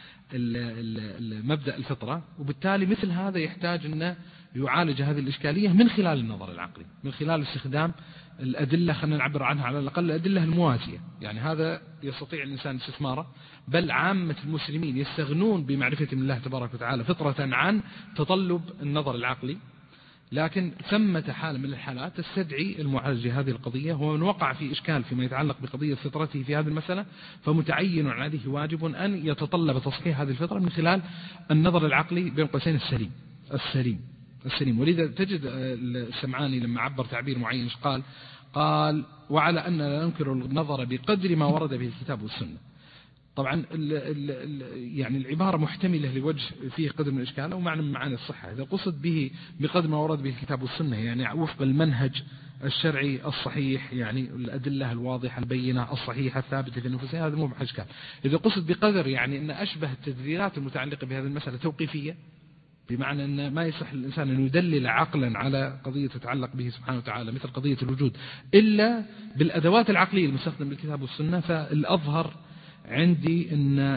بمبدأ الفطرة، وبالتالي مثل هذا يحتاج أن يعالج هذه الإشكالية من خلال النظر العقلي، من خلال استخدام الأدلة، خلينا نعبر عنها على الأقل الأدلة الموازية. يعني هذا يستطيع الإنسان استثماره، بل عامة المسلمين يستغنون بمعرفة الله تبارك وتعالى فطرة عن تطلب النظر العقلي، لكن ثمة حالة من الحالات تستدعي المعالجة هذه القضية. هو من وقع في إشكال فيما يتعلق بقضية فطرته في هذه المسألة، فمتعين عليه واجب أن يتطلب تصحيح هذه الفطرة من خلال النظر العقلي بين قوسين السليم. ولذا تجد السمعاني لما عبر تعبير معين قال: وعلى أن لا ننكر النظر بقدر ما ورد به الكتاب والسنة. طبعا يعني العبارة محتملة لوجه فيه قدر من الإشكال أو معنى من معاني الصحة. إذا قصد به بقدر ما ورد به الكتاب والسنة يعني وفق المنهج الشرعي الصحيح، يعني الأدلة الواضحة البينة الصحيحة الثابتة في نفسها، هذا مو بإشكال. إذا قصد بقدر يعني أن أشبه التدليلات المتعلقة بهذه المسألة توقيفية، بمعنى أن ما يصح للإنسان أن يدلل عقلا على قضية تتعلق به سبحانه وتعالى مثل قضية الوجود إلا بالأدوات العقلية المستخدمة بالكتاب والسنة، فالأظهر عندي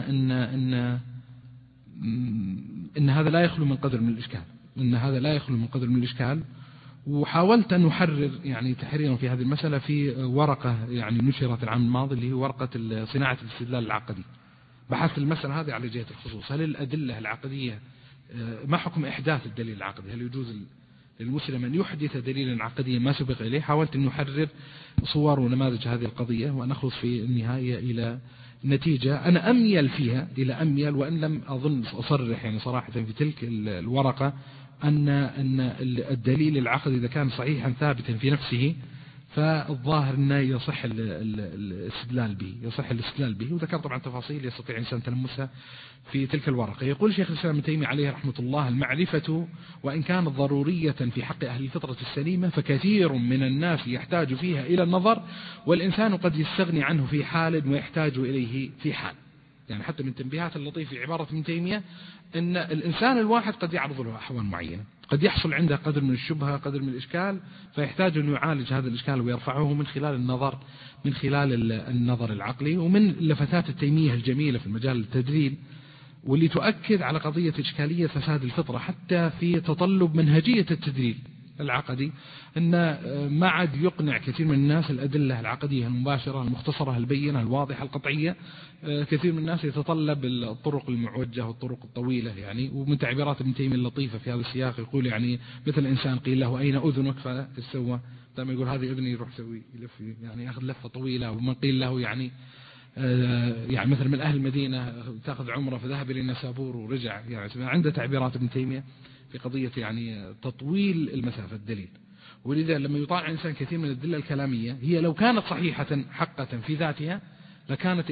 إن هذا لا يخلو من قدر من الإشكال، وحاولت أن أحرر يعني تحريرا في هذه المسألة في ورقة يعني نشرت العام الماضي اللي هي ورقة صناعة الاستدلال العقدي. بحثت المسألة هذه على جهة الخصوص: هل الأدلة العقدية ما حكم إحداث الدليل العقدي؟ هل يجوز للمسلم أن يحدث دليلا عقديا ما سبق إليه؟ حاولت أن أحرر صور ونماذج هذه القضية، وأن أخلص في النهاية إلى نتيجة أنا أميل وإن لم أظن أصرح يعني صراحة في تلك الورقة أن الدليل العقدي إذا كان صحيحا ثابتا في نفسه فالظاهر أنه يصح الاستدلال به، وذكر طبعا تفاصيل يستطيع إنسان تلمسها في تلك الورقة. يقول شيخ الإسلام ابن تيمية عليه رحمة الله: المعرفة وإن كانت ضرورية في حق أهل الفطرة السليمة فكثير من الناس يحتاج فيها إلى النظر، والإنسان قد يستغني عنه في حال ويحتاج إليه في حال. يعني حتى من تنبيهات اللطيف في عبارة ابن تيمية أن الإنسان الواحد قد يعرض له أحوال معينة، قد يحصل عنده قدر من الشبهة، قدر من الإشكال، فيحتاج أن يعالج هذا الإشكال ويرفعه من خلال النظر العقلي. ومن لفتات التيمية الجميلة في المجال التدليل واللي تؤكد على قضية إشكالية فساد الفطرة حتى في تطلب منهجية التدليل العقدي، أن ما عاد يقنع كثير من الناس الأدلة العقدية المباشرة المختصرة البينة الواضحة القطعية. كثير من الناس يتطلب الطرق المعوجة والطرق الطويلة يعني. ومن تعبيرات ابن تيمية اللطيفة في هذا السياق يقول يعني مثل إنسان قيل له أين أذنك فاستوى، لما يقول هذه أذني يروح يسوي يلف يعني أخذ لفة طويلة. ومن قيل له يعني مثل من أهل المدينة تأخذ عمره فذهب إلى نسابور ورجع، يعني عنده تعبيرات ابن تيمية في قضية يعني تطويل المسافة الدليل. ولذا لما يطالع إنسان كثير من الأدلة الكلامية هي لو كانت صحيحة حقة في ذاتها لكانت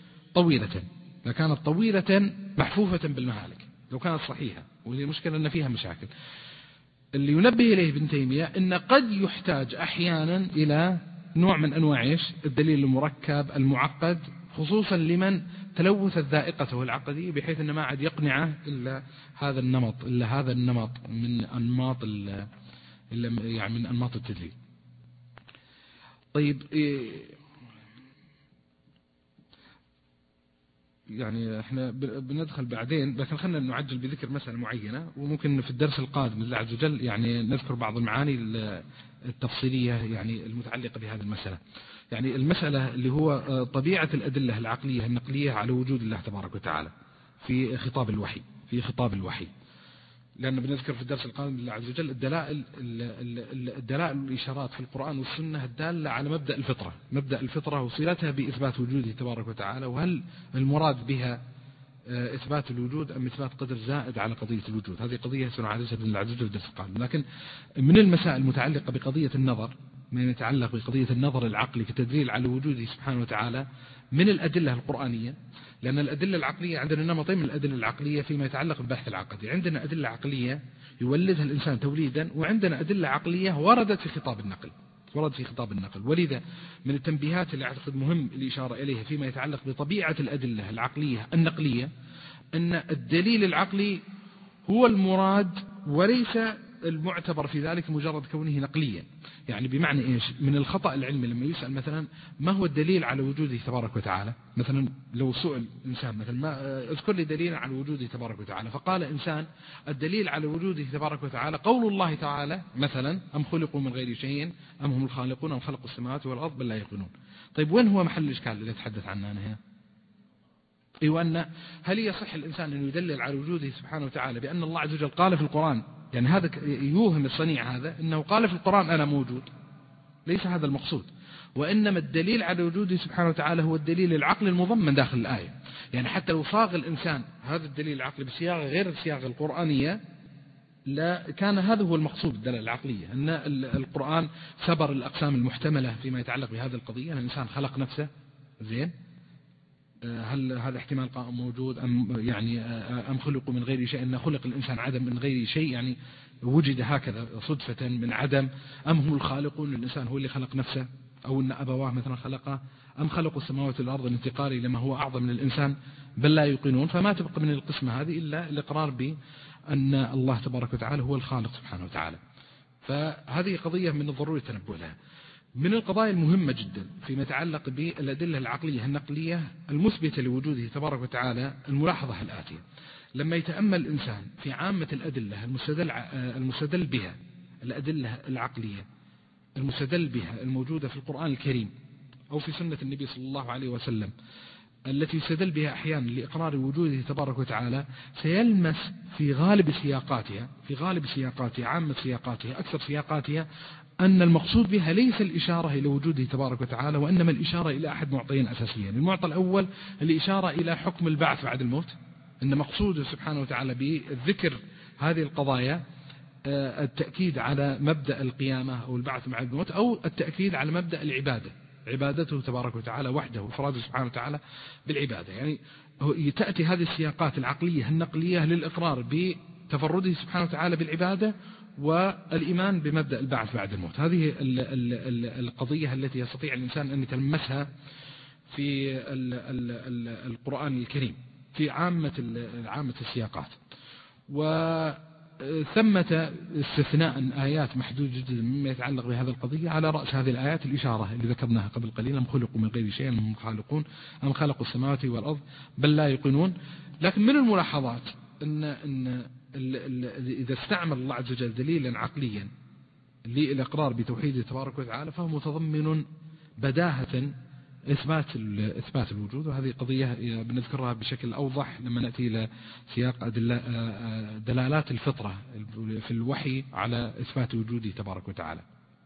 طويلة محفوفة بالمهالك لو كانت صحيحة، وهي المشكلة أن فيها مشاكل. اللي ينبه إليه ابن تيمية أن قد يحتاج أحيانا إلى نوع من أنواع الدليل المركب المعقد، خصوصا لمن تلوثت ذائقته العقدية بحيث أن ما عاد يقنعه إلا هذا النمط من أنماط التدليل. طيب يعني احنا بندخل بعدين، لكن خلينا نعجل بذكر مسألة معينة، وممكن في الدرس القادم لله عز وجل يعني نذكر بعض المعاني التفصيلية يعني المتعلقة بهذه المسألة. يعني المسألة اللي هو طبيعة الأدلة العقلية النقلية على وجود الله تبارك وتعالى في خطاب الوحي. لأن بنذكر في الدرس القادم لله عز وجل الدلائل والإشارات في القرآن والسنة الدالة على مبدأ الفطرة وصلتها بإثبات وجوده تبارك وتعالى، وهل المراد بها إثبات الوجود أم إثبات قدر زائد على قضية الوجود. هذه قضية سنعالجها بإذن الله عز وجل في الدرس القادم. لكن من المسائل المتعلقة بقضية النظر، من يتعلق بقضية النظر العقلي في التدليل على وجوده سبحانه وتعالى من الأدلة القرآنية، لأن الأدلة العقلية عندنا نمطين من الأدلة العقلية فيما يتعلق بالبحث العقدي. عندنا أدلة عقلية يولدها الإنسان توليدا، وعندنا أدلة عقلية وردت في خطاب النقل. ولذا من التنبيهات اللي أعتقد مهم الإشارة إليها فيما يتعلق بطبيعة الأدلة العقلية النقلية أن الدليل العقلي هو المراد وليس المعتبر في ذلك مجرد كونه نقليا. يعني بمعنى إيش؟ من الخطأ العلمي لما يسأل مثلا ما هو الدليل على وجوده تبارك وتعالى، مثلا لو سئل إنسان مثلا ما اذكر لي دليلا على وجوده تبارك وتعالى، فقال إنسان الدليل على وجوده تبارك وتعالى قول الله تعالى مثلا أم خلقوا من غير شيء أم هم الخالقون أم خلقوا السماوات والأرض بل لا يقنون. طيب وين هو محل الإشكال اللي أتحدث عنه أنا هنا؟ أيوة، أن هل يصح الإنسان أن يدلل على وجوده سبحانه وتعالى بأن الله عز وجل قال في القرآن، يعني هذا يوهم الصنيع هذا أنه قال في القرآن أنا موجود، ليس هذا المقصود، وإنما الدليل على وجوده سبحانه وتعالى هو الدليل العقلي المضمن داخل الآية. يعني حتى لو صاغ الإنسان هذا الدليل العقلي بصياغة غير الصياغة القرآنية لا كان هذا هو المقصود الدلالة العقلية، أن القرآن سبر الأقسام المحتملة فيما يتعلق بهذه القضية، أن الإنسان خلق نفسه زين، هل هذا احتمال قائم موجود أم خلقوا من غير شيء، أن خلق الإنسان عدم من غير شيء يعني وجد هكذا صدفة من عدم، أم هم الخالقون الإنسان هو اللي خلق نفسه، أو أن أبواه مثلا خلقه، أم خلقوا السماوات والأرض الانتقالي لما هو أعظم من الإنسان بل لا يوقنون. فما تبقى من القسمة هذه إلا الإقرار بأن الله تبارك وتعالى هو الخالق سبحانه وتعالى. فهذه قضية من الضروري التنبؤ لها. من القضايا المهمة جدا فيما يتعلق بالأدلة العقلية النقلية المثبتة لوجوده تبارك وتعالى الملاحظة الآتية: لما يتأمل الإنسان في عامة الأدلة المستدل بها، الأدلة العقلية المستدل بها الموجودة في القرآن الكريم أو في سنة النبي صلى الله عليه وسلم التي يستدل بها أحيانا لإقرار وجوده تبارك وتعالى، سيلمس في غالب سياقاتها عامة سياقاتها أكثر سياقاتها أن المقصود بها ليس الإشارة إلى وجوده تبارك وتعالى، وإنما الإشارة إلى أحد معطيين أساسيين. المعطى الأول الإشارة إلى حكم البعث بعد الموت، أن مقصوده سبحانه وتعالى بذكر هذه القضايا التأكيد على مبدأ القيامة أو البعث بعد الموت، أو التأكيد على مبدأ العبادة، عبادته تبارك وتعالى وحده وفراده سبحانه وتعالى بالعبادة. يعني تأتي هذه السياقات العقلية النقلية للإقرار بتفرده سبحانه وتعالى بالعبادة والإيمان بمبدأ البعث بعد الموت. هذه القضية التي يستطيع الإنسان أن يتلمسها في القرآن الكريم في عامة السياقات. وثمة استثناء آيات محدود جدا مما يتعلق بهذه القضية، على رأس هذه الآيات الإشارة اللي ذكرناها قبل قليل: أم خلقوا من غير شيء أم هم خالقون أم خلقوا السماوات والأرض بل لا يوقنون. لكن من الملاحظات أن إذا استعمل الله عز وجل دليلا عقليا للإقرار بتوحيده تبارك وتعالى فهو متضمن بداهة إثبات الوجود. وهذه قضية بنذكرها بشكل أوضح لما نأتي إلى سياق دلالات الفطرة في الوحي على إثبات وجوده تبارك وتعالى.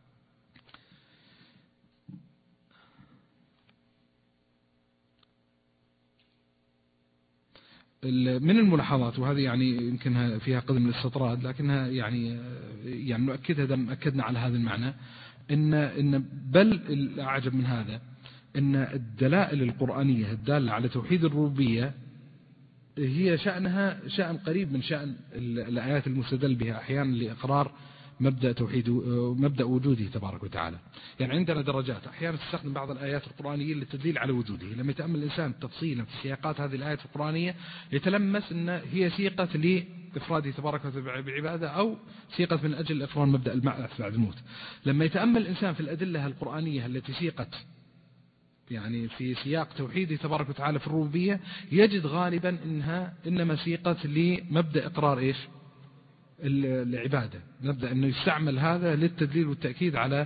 من الملاحظات، وهذه يعني يمكنها فيها قدر من الاستطراد لكنها يعني أكدنا على هذا المعنى، إن بل الأعجب من هذا إن الدلائل القرآنية الدالة على توحيد الربوبية هي شأنها شأن قريب من شأن الآيات المستدل بها أحيانا لإقرار مبدأ وجوده تبارك وتعالى. يعني عندنا درجات، أحيانا تستخدم بعض الآيات القرآنية للتدليل على وجوده. لما يتأمل الإنسان تفصيلا في سياقات هذه الآيات القرآنية يتلمس أن هي سيقة لإفراده تبارك وتعالى بعبادة، أو سيقة من أجل إقرار مبدأ البعث بعد الموت. لما يتأمل الإنسان في الأدلة القرآنية التي سيقت يعني في سياق توحيده تبارك وتعالى في الربوبية، يجد غالبا إنما سيقت لمبدأ إقرار إيش؟ العبادة، نبدأ أنه يستعمل هذا للتدليل والتأكيد على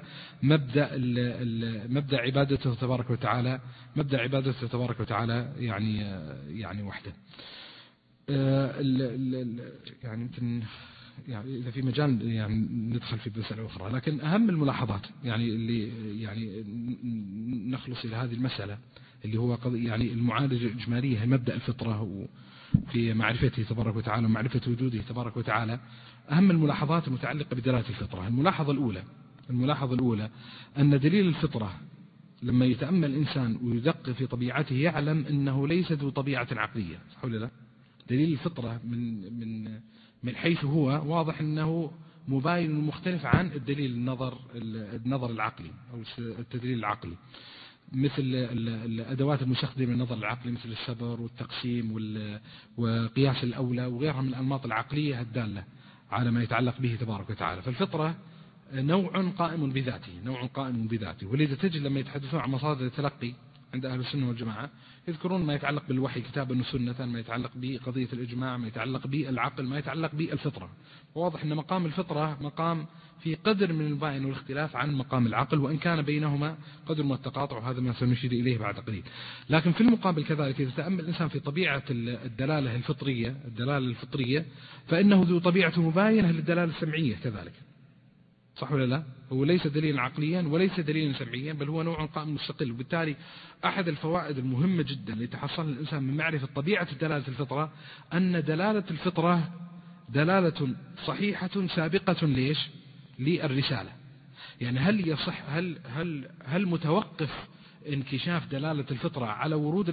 مبدأ عبادته تبارك وتعالى يعني وحده. يعني يمكن يعني إذا في مجال يعني ندخل في مسألة أخرى، لكن أهم الملاحظات يعني اللي يعني نخلص إلى هذه المسألة اللي هو يعني المعالجة الإجمالية هي مبدأ الفطرة في معرفته تبارك وتعالى ومعرفة وجوده تبارك وتعالى. أهم الملاحظات المتعلقة بدلالة الفطرة، الملاحظة الأولى أن دليل الفطرة لما يتأمل الإنسان ويدقق في طبيعته يعلم أنه ليس ذو طبيعة عقلية، صح ولا لا؟ دليل الفطرة من حيث هو واضح أنه مباين ومختلف عن الدليل النظر العقلي أو التدليل العقلي، مثل الأدوات المستخدمة من النظر العقلي مثل السبر والتقسيم وقياس الأولى وغيرها من الأنماط العقلية الدالة على ما يتعلق به تبارك وتعالى. فالفطرة نوع قائم بذاته، ولذا تجد لما يتحدثون عن مصادر التلقي عند أهل السنة والجماعة يذكرون ما يتعلق بالوحي كتابا وسنة، ما يتعلق بقضية الإجماع، ما يتعلق بالعقل، ما يتعلق بالفطرة. وواضح أن مقام الفطرة مقام في قدر من الباين والاختلاف عن مقام العقل، وإن كان بينهما قدر من التقاطع، هذا ما سنشير إليه بعد قليل. لكن في المقابل كذلك إذا تأمل الإنسان في طبيعة الدلالة الفطرية فإنه ذو طبيعة مباينة للدلالة السمعية كذلك، صح ولا لا؟ هو ليس دليلا عقليا وليس دليلا سمعيا، بل هو نوع قائم مستقل. وبالتالي أحد الفوائد المهمة جدا لتحصل الإنسان من معرفة طبيعة دلالة الفطرة أن دلالة الفطرة دلالة صحيحة سابقة للرسالة. يعني هل يصح هل متوقف انكشاف دلالة الفطرة على ورود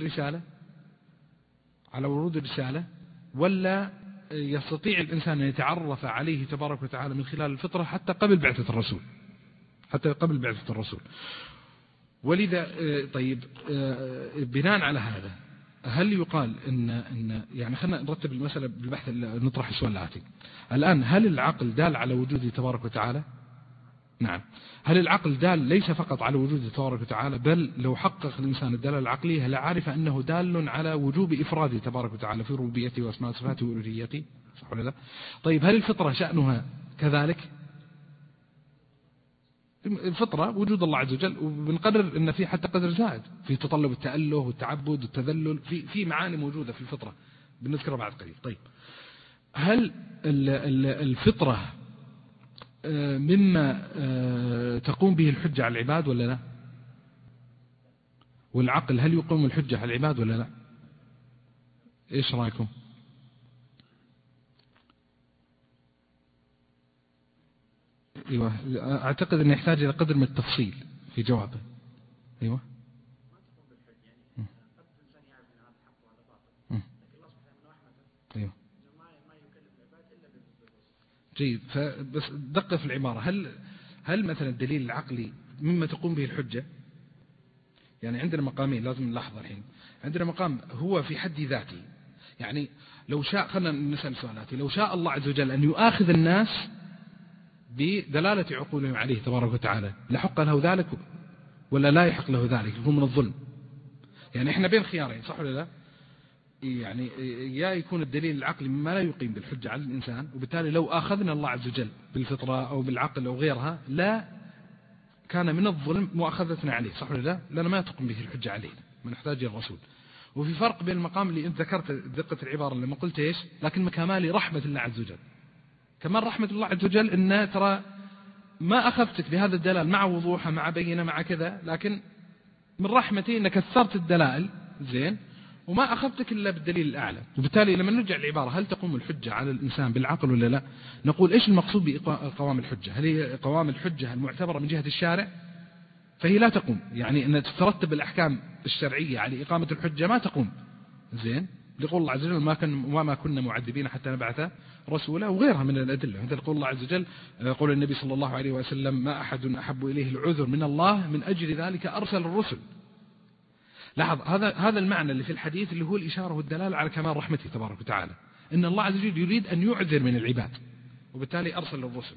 الرسالة ولا يستطيع الإنسان أن يتعرف عليه تبارك وتعالى من خلال الفطرة حتى قبل بعثة الرسول. ولذا طيب بناء على هذا هل يقال إن يعني خلينا نرتب المسألة بالبحث، نطرح السؤال الآتي الآن: هل العقل دال على وجوده تبارك وتعالى؟ نعم. هل العقل دال ليس فقط على وجوده تبارك وتعالى، بل لو حقق الإنسان الدلالة العقلية لعرف أنه دال على وجوب إفراده تبارك وتعالى في ربوبيته وأسماء صفاته وألوهيته، صح ولا لا؟ طيب هل الفطرة شأنها كذلك؟ الفطرة وجود الله عز وجل، وبنقرر أن في حتى قدر زائد في تطلب التأله والتعبد والتذلل، في معاني موجودة في الفطرة بنذكرها بعد قليل. طيب هل الفطرة مما تقوم به الحجة على العباد ولا لا؟ والعقل هل يقوم الحجة على العباد ولا لا؟ إيش رأيكم؟ أيوة، أعتقد أن يحتاج إلى قدر من التفصيل في جوابه. أيوة. أيوة. جيد، فبس دقق في العبارة. هل مثلا الدليل العقلي مما تقوم به الحجة؟ يعني عندنا مقامين لازم نلاحظ الحين. عندنا مقام هو في حد ذاته، يعني لو شاء، خلنا نسأل سؤالاتي، لو شاء الله عز وجل أن يؤاخذ الناس بدلالة عقولهم عليه تبارك وتعالى لحق له ذلك ولا لا يحق له ذلك؟ يكون من الظلم. يعني احنا بين خيارين، صح ولا لا؟ يعني يا يكون الدليل العقلي مما لا يقيم بالحجة على الإنسان، وبالتالي لو آخذنا الله عز وجل بالفطرة أو بالعقل أو غيرها لا كان من الظلم مؤاخذتنا عليه، صح ولا لا؟ لأنه ما تقوم به الحجة عليه، ما نحتاج إلى الرسول. وفي فرق بين المقام اللي أنت ذكرت دقة العبارة لما قلت إيش، لكن كمال رحمة الله عز وجل. كمال رحمة الله عز وجل إن ترى ما أخذتك بهذا الدلال مع وضوحها مع بينة مع كذا، لكن من رحمتي إن كثرت الدلائل زين وما أخذتك إلا بالدليل الأعلى. وبالتالي لما نرجع العبارة هل تقوم الحجة على الإنسان بالعقل ولا لا، نقول إيش المقصود بقوام الحجة؟ هل هي قوام الحجة المعتبرة من جهة الشارع؟ فهي لا تقوم، يعني أن تترتب الأحكام الشرعية على إقامة الحجة ما تقوم زين، لقول الله عز وجل وما كنا معذبين حتى نبعث رسولا وغيرها من الأدلة. مثل قول الله عز وجل، قول النبي صلى الله عليه وسلم: ما أحد أحب إليه العذر من الله من أجل ذلك أرسل الرسل. لاحظ هذا المعنى اللي في الحديث اللي هو الإشارة والدلالة على كمال رحمته تبارك وتعالى، إن الله عز وجل يريد أن يعذر من العباد وبالتالي أرسل الرسل،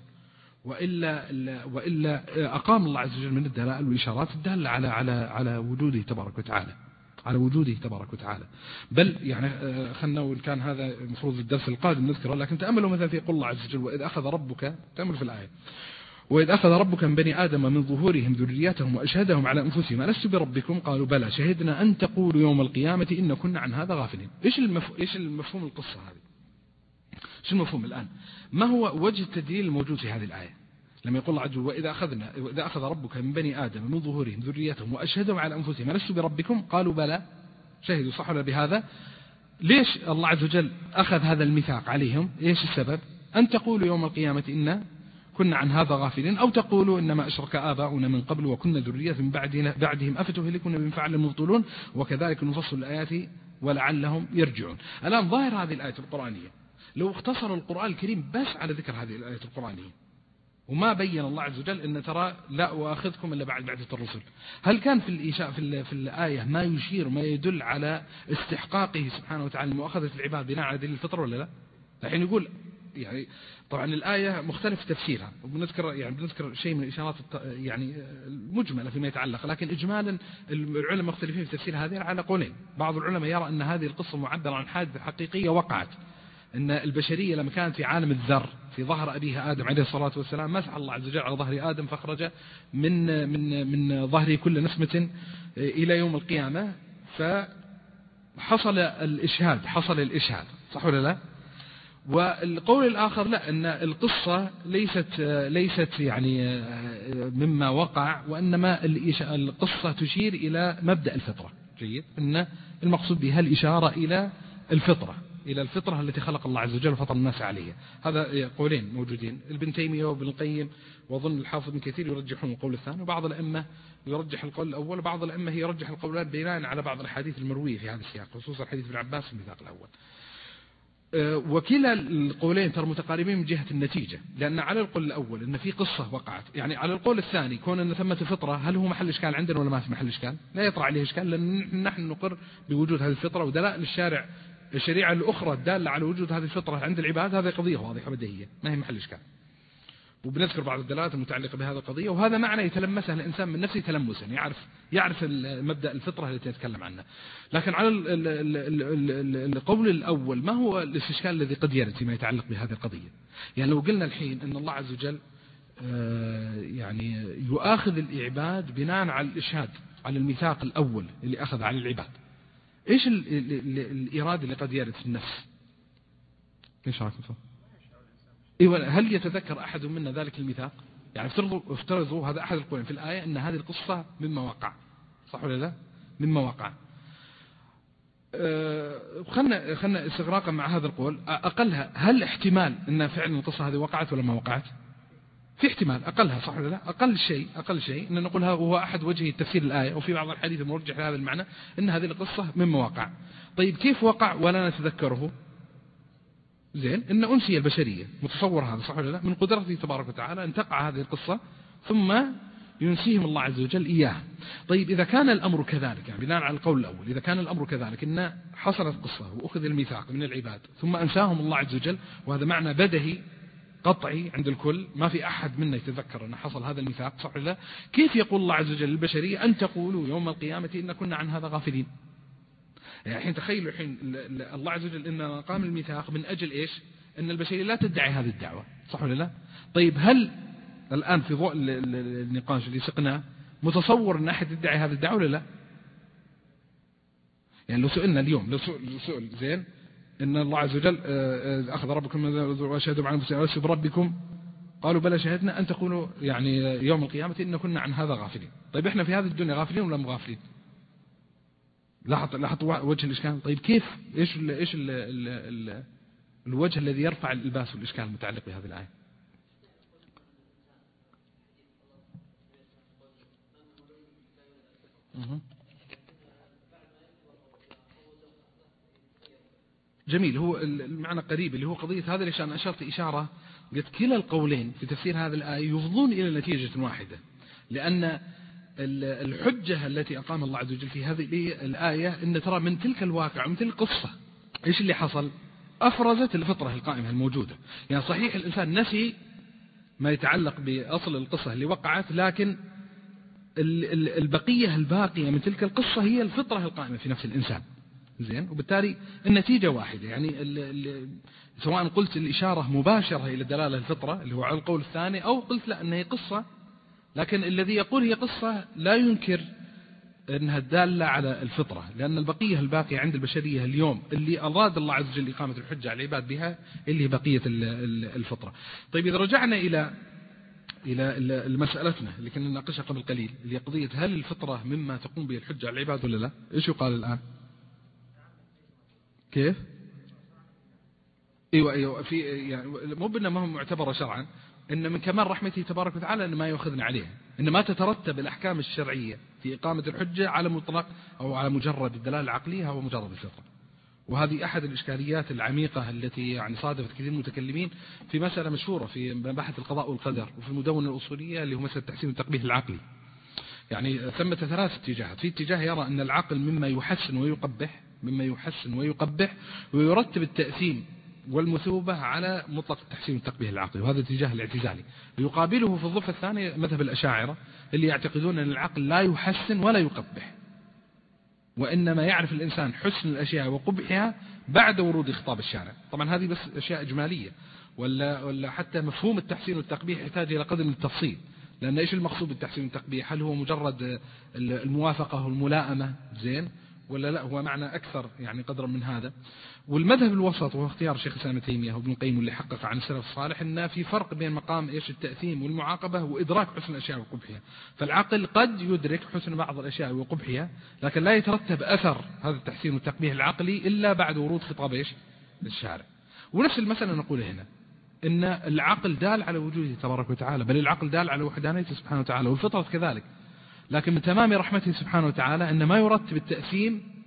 وإلا أقام الله عز وجل من الدلائل والإشارات الدالة على وجوده تبارك وتعالى. بل يعني خلنا وإن كان هذا المفروض الدرس القادم نذكره، لكن تأملوا مثلا في قول الله عز وجل: وإذ أخذ ربك، تأمل في الآية: وإذ أخذ ربك من بني آدم من ظهورهم ذرياتهم وأشهدهم على أنفسهم ألست بربكم قالوا بلى شهدنا أن تقولوا يوم القيامة إن كنا عن هذا غافلين. إيش المفهوم القصة هذه؟ شو المفهوم الآن؟ ما هو وجه التدليل الموجود في هذه الآية لما يقول الله عز وجل وإذا أخذ ربك من بني آدم من ظهورهم ذريتهم وأشهدهم على أنفسهم ألست بربكم قالوا بلى شهدوا صح ولا بهذا؟ ليش الله عز وجل أخذ هذا الميثاق عليهم؟ إيش السبب؟ أن تقولوا يوم القيامة إنا كنا عن هذا غافلين، أو تقولوا إنما أشرك آباؤنا من قبل وكنا ذرية من بعدهم أفتهلكنا بما فعل المبطلون وكذلك نفصل الآيات ولعلهم يرجعون. الآن ظاهر هذه الآية القرآنية لو اختصر القرآن الكريم بس على ذكر هذه الآية القرآنية وما بين الله عز وجل أن ترى لا أؤاخذكم إلا بعد بعثة الرسل، هل كان في الآية ما يشير ما يدل على استحقاقه سبحانه وتعالى مؤاخذة العباد بناء على دليل الفطر ولا لا؟ الحين يقول يعني طبعا الآية مختلف تفسيرها وبنذكر شيء من الإشارات يعني المجملة فيما يتعلق، لكن إجمالا العلماء مختلفين في تفسير هذه على قولين. بعض العلماء يرى أن هذه القصة معبرة عن حادثة حقيقية وقعت، أن البشرية لما كانت في عالم الذر في ظهر أبيها آدم عليه الصلاة والسلام مسح الله عز وجل على ظهر آدم فخرج من ظهره كل نسمة إلى يوم القيامة، فحصل الإشهاد صح ولا لا؟ والقول الآخر لا، أن القصة ليست يعني مما وقع، وإنما القصة تشير إلى مبدأ الفطرة. جيد، أن المقصود بها الإشارة إلى الفطرة التي خلق الله عز وجل وفطر الناس عليها. هذا قولين موجودين، ابن تيمية وابن القيم وظن الحافظ ابن كثير يرجحون القول الثاني، وبعض الأئمة يرجح القول الأول، وبعض الأئمة يرجح القولات بناء على بعض الحديث المروية في هذا السياق، خصوصا حديث ابن عباس في الميثاق الأول. وكلا القولين ترى متقاربين من جهة النتيجة، لأن على القول الأول أن في قصة وقعت، يعني على القول الثاني كون أن ثمة فطرة، هل هو محل إشكال عندنا ولا ما في محل إشكال؟ لا يطرأ عليه إشكال، لأن نحن نقر بوجود هذه الفطرة، ودلائل الشريعة الأخرى الدالة على وجود هذه الفطرة عند العباد هذه قضية واضحة بديهية ما هي محل إشكال. وبنذكر بعض الدلالات المتعلقة بهذه القضية، وهذا معنى يتلمسها الإنسان من نفسه تلمسا، يعرف مبدأ الفطرة التي نتكلم عنها. لكن على القول الأول ما هو الاستشكال الذي قد يرد فيما يتعلق بهذه القضية؟ يعني لو قلنا الحين أن الله عز وجل يعني يؤاخذ العباد بناء على الإشهاد على الميثاق الأول اللي أخذ على العباد، إيش الإرادة اللي قد يرد في النفس؟ إيش رأيكم فيه؟ هل يتذكر أحد منا ذلك الميثاق؟ يعني افترضوا هذا أحد القولين في الآية أن هذه القصة مما وقع، صح ولا لا؟ مما وقع. خلنا استغراقا مع هذا القول أقلها، هل احتمال أن فعلا القصة هذه وقعت ولا ما وقعت؟ في احتمال أقلها صح ولا لا؟ أقل شيء أن نقولها وهو أحد وجه تفسير الآية، وفي بعض الحديث المرجح لهذا المعنى أن هذه القصة مما وقع. طيب كيف وقع ولا نتذكره؟ زين، إن أنسي البشرية، متصور هذا صح ولا لا؟ من قدرته تبارك وتعالى أن تقع هذه القصة ثم ينسيهم الله عز وجل إياها. طيب إذا كان الأمر كذلك، يعني بناء على القول الأول، إذا كان الأمر كذلك أن حصلت قصة وأخذ الميثاق من العباد ثم أنساهم الله عز وجل، وهذا معنى بدهي قطعي عند الكل، ما في أحد منا يتذكر أن حصل هذا الميثاق صح ولا لا؟ كيف يقول الله عز وجل للبشرية أن تقولوا يوم القيامة إن كنا عن هذا غافلين؟ يعني الحين تخيلوا الحين الله عز وجل إنما قام الميثاق من أجل إيش؟ أن البشرية لا تدعي هذه الدعوة صح ولا لا؟ طيب هل الآن في ضوء النقاش اللي سقناه متصور أن أحد يدعي هذه الدعوة ولا لا؟ يعني لو سئلنا اليوم، لو سئل زين إن الله عز وجل أخذ ربكم وشهدوا على أنفسهم ألست بربكم قالوا بلى شهدنا أن تقولوا يعني يوم القيامة إن كنا عن هذا غافلين. طيب إحنا في هذه الدنيا غافلين ولا مو غافلين؟ لاحظ وجه الإشكال. طيب كيف إيش الوجه الذي يرفع الإلباس والإشكال المتعلق بهذه الآية؟ جميل، هو المعنى قريب اللي هو قضية هذا اللي أنا أشرت إشارة، قلت كلا القولين في تفسير هذه الآية يفضون إلى نتيجة واحدة، لأن الحجة التي أقام الله عز وجل في هذه الآية إن ترى من تلك الواقع ومن تلك القصة إيش اللي حصل؟ أفرزت الفطرة القائمة الموجودة. يعني صحيح الإنسان نسي ما يتعلق بأصل القصة اللي وقعت، لكن البقية الباقية من تلك القصة هي الفطرة القائمة في نفس الإنسان. زين، وبالتالي النتيجة واحدة. يعني سواء قلت الإشارة مباشرة إلى دلالة الفطرة اللي هو على القول الثاني، أو قلت لا أنها قصة، لكن الذي يقول هي قصة لا ينكر أنها دالة على الفطرة، لأن البقية الباقية عند البشرية اليوم اللي أراد الله عز وجل إقامة الحجة على العباد بها اللي هي بقية الفطرة. طيب إذا رجعنا إلى مسألتنا اللي كنا نناقشها قبل قليل، اللي هي قضية هل الفطرة مما تقوم به الحجة على العباد ولا لا؟ إيش يقال الآن؟ كيف؟ أيوة في يعني مو بأنه ما هو معتبرة شرعا، إن من كمال رحمته تبارك وتعالى أن ما يأخذنا عليها، إن ما تترتب الأحكام الشرعية في إقامة الحجة على مطلق أو على مجرد الدلالة العقلية أو مجرد الفطرة. وهذه أحد الإشكاليات العميقة التي يعني صادفت كثير من المتكلمين في مسألة مشهورة في بحث القضاء والقدر وفي المدونة الأصولية اللي هو مسألة تحسين التقبيح العقلي. يعني ثمة 3 اتجاهات، في اتجاه يرى أن العقل مما يحسن ويقبح ويرتب التأثيم والمثوبة على مطلق التحسين والتقبيح العقلي، وهذا اتجاه الاعتزالي. يقابله في الضفة الثانية مذهب الأشاعرة اللي يعتقدون أن العقل لا يحسن ولا يقبح، وإنما يعرف الإنسان حسن الأشياء وقبحها بعد ورود خطاب الشارع. طبعا هذه بس أشياء إجمالية، ولا حتى مفهوم التحسين والتقبيح يحتاج إلى قدر من التفصيل، لأن إيش المقصود بالتحسين والتقبيح؟ هل هو مجرد الموافقة والملائمة زين، ولا لا هو معنى أكثر يعني قدرا من هذا؟ والمذهب الوسط وهو اختيار شيخ الإسلام ابن تيمية وابن القيم اللي حقق عن السلف الصالح أن في فرق بين مقام إيش التأثيم والمعاقبة وإدراك حسن الأشياء وقبحها. فالعقل قد يدرك حسن بعض الأشياء وقبحها، لكن لا يترتب أثر هذا التحسين والتقبيح العقلي إلا بعد ورود خطاب إيش الشارع. ونفس المسألة نقول هنا إن العقل دال على وجوده تبارك وتعالى، بل العقل دال على وحدانيته سبحانه وتعالى، والفطرة كذلك. لكن من تمام رحمته سبحانه وتعالى أن ما يرتب التأثيم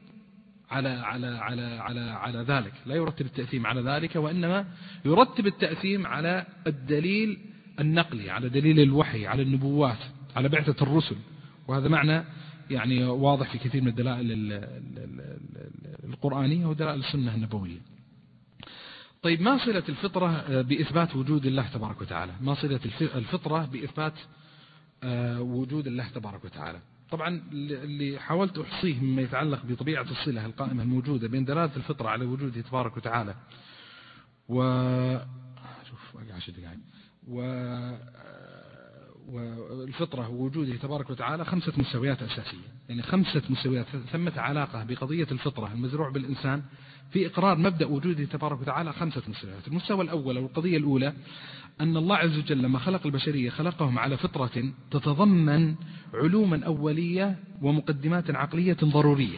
على ذلك، لا يرتب التأثيم على ذلك، وإنما يرتب التأثيم على الدليل النقلي، على دليل الوحي، على النبوات، على بعثة الرسل. وهذا معنى يعني واضح في كثير من الدلائل القرآنية ودلائل السنة النبوية. طيب ما صلة الفطرة بإثبات وجود الله تبارك وتعالى؟ ما صلة الفطرة بإثبات وجود الله تبارك وتعالى؟ طبعا اللي حاولت أحصيه مما يتعلق بطبيعة الصلة القائمة الموجودة بين دلالة الفطرة على وجوده تبارك وتعالى والفطرة ووجوده تبارك وتعالى 5 مستويات أساسية، يعني 5 مستويات. ثمة علاقة بقضية الفطرة المزروع بالإنسان في إقرار مبدأ وجوده تبارك وتعالى 5 مستويات. المستوى الأول أو القضية الأولى أن الله عز وجل لما خلق البشرية خلقهم على فطرة تتضمن علوما أولية ومقدمات عقلية ضرورية.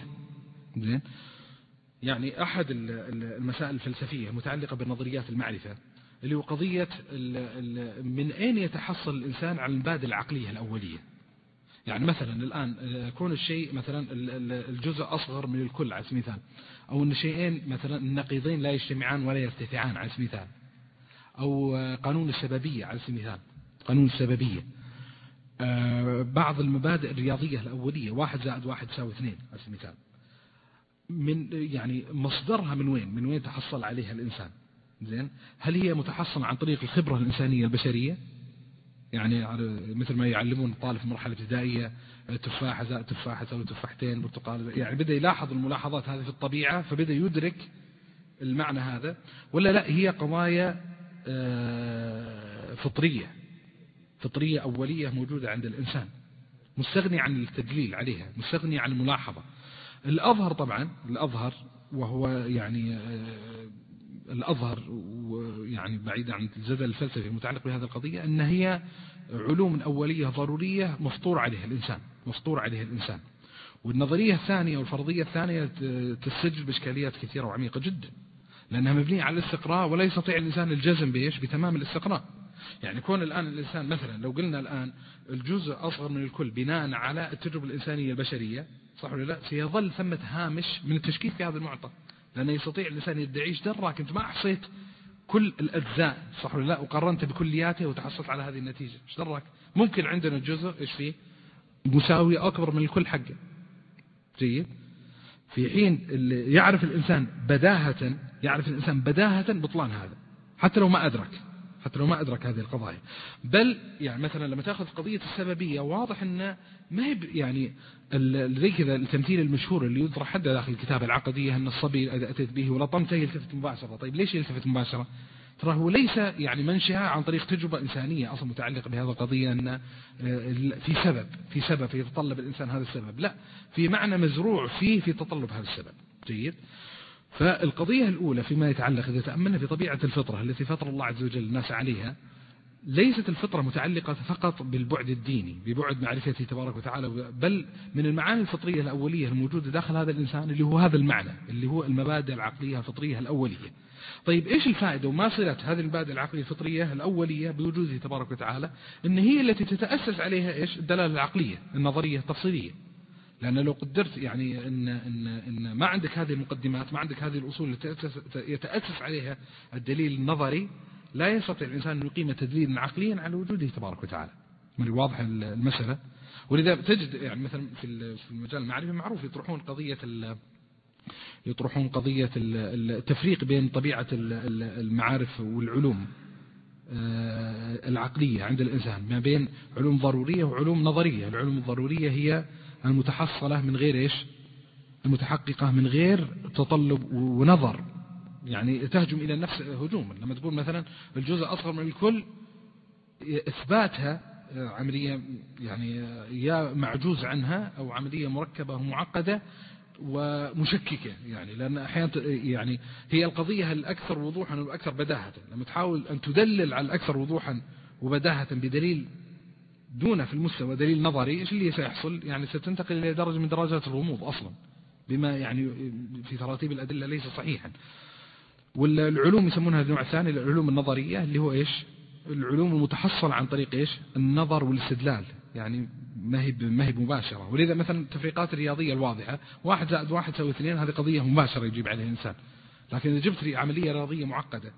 يعني أحد المسائل الفلسفية متعلقة بنظريات المعرفة اللي هو قضية من أين يتحصل الإنسان على المبادئ العقلية الأولية. يعني مثلا الآن كون الشيء مثلا الجزء أصغر من الكل على سبيل المثال، أو أن شيئين مثلا النقيضين لا يجتمعان ولا يرتفعان على سبيل المثال، أو قانون السببية على سبيل المثال، قانون السببية. بعض المبادئ الرياضية الأولية 1 زائد 1 يساوي 2 على سبيل المثال، من يعني مصدرها من وين تحصل عليها الإنسان؟ زين، هل هي متحصلة عن طريق الخبرة الإنسانية البشرية؟ يعني مثل ما يعلمون الطالب في مرحلة ابتدائية تفاحة زائد تفاحة تساوي تفاحتين، برتقال، يعني بدأ يلاحظ الملاحظات هذه في الطبيعة فبدأ يدرك المعنى هذا. ولا لا هي قضايا فطرية أولية موجودة عند الإنسان، مستغني عن التدليل عليها، مستغني عن الملاحظة. الأظهر طبعا وهو يعني الأظهر يعني بعيد عن الجدل الفلسفي المتعلق بهذه القضية، أن هي علوم أولية ضرورية مفطور عليها الإنسان. والنظرية الثانية والفرضية الثانية تستجلب إشكاليات كثيرة وعميقة جدا، لأنها مبنية على الاستقراء، ولا يستطيع الإنسان الجزم بتمام الاستقراء. يعني كون الآن الإنسان مثلا لو قلنا الآن الجزء أصغر من الكل بناء على التجربة الإنسانية البشرية، صح ولا لا؟ سيظل ثمة هامش من التشكيك في هذا المعطى، لأنه يستطيع الإنسان يدعيش دراك أنت ما أحصيت كل الأجزاء، صح ولا لا، وقارنت بكلياته وتحصلت على هذه النتيجة. إيش دراك؟ ممكن عندنا جزء إيش فيه مساوي أكبر من الكل حقه. جيد. في حين اللي يعرف الإنسان بداهة بطلان هذا، حتى لو ما أدرك هذه القضايا. بل يعني مثلا لما تأخذ قضية السببية، واضح أن ما هي يعني زي كذا التمثيل المشهور اللي يطرح حتى داخل الكتاب العقدية، أن الصبي إذا أتيت به ولطمته يلتفت مباشرة. طيب ليش يلتفت مباشرة؟ ترى هو ليس يعني منشأها عن طريق تجربة إنسانية أصلا متعلقة بهذه القضية، أن في سبب يتطلب الإنسان هذا السبب، لا، في معنى مزروع فيه في تطلب هذا السبب. جيد. فالقضية الأولى فيما يتعلق إذا تأملنا في طبيعة الفطرة التي فطر الله عز وجل الناس عليها، ليست الفطرة متعلقة فقط بالبعد الديني ببعد معرفته تبارك وتعالى، بل من المعاني الفطرية الأولية الموجودة داخل هذا الإنسان اللي هو هذا المعنى اللي هو المبادئ العقلية الفطرية الأولية. طيب إيش الفائدة وما صلة هذه المبادئ العقلية الفطرية الأولية بوجوده تبارك وتعالى؟ إن هي التي تتأسس عليها إيش الدلالة العقلية النظرية التفصيلية. لأن لو قدرت يعني إن ما عندك هذه المقدمات، ما عندك هذه الأصول التي يتأسس عليها الدليل النظري، لا يستطيع الإنسان أن يقيم تدليلا عقليا على وجوده تبارك وتعالى. من واضح المسألة. ولذا تجد يعني مثلا في المجال المعرفي معروف يطرحون قضية التفريق بين طبيعة المعارف والعلوم العقلية عند الإنسان، ما بين علوم ضرورية وعلوم نظرية. العلوم الضرورية هي المتحصلة من غير إيش؟ المتحققة من غير تطلب ونظر، يعني تهجم إلى النفس هجوما. لما تقول مثلا الجزء أصغر من الكل، إثباتها عملية يعني يا معجوز عنها أو عملية مركبة ومعقدة ومشككة، يعني لأن أحيانا يعني هي القضية الأكثر وضوحا والأكثر بداهة. لما تحاول أن تدلل على الأكثر وضوحا وبداهة بدليل دون في المستوى دليل نظري، إيش اللي سيحصل؟ يعني ستنتقل إلى درجة من درجات الغموض أصلا، بما يعني في تراتيب الأدلة ليس صحيحا. والعلوم يسمونها النوع الثاني العلوم النظرية، اللي هو إيش؟ العلوم المتحصل عن طريق إيش؟ النظر والاستدلال، يعني ما هي مباشرة. ولذا مثلا التفريقات الرياضية الواضحة 1 زائد 1 يساوي 2، هذه قضية مباشرة يجيب عليها الإنسان. لكن إذا جبت لي عملية رياضية معقدة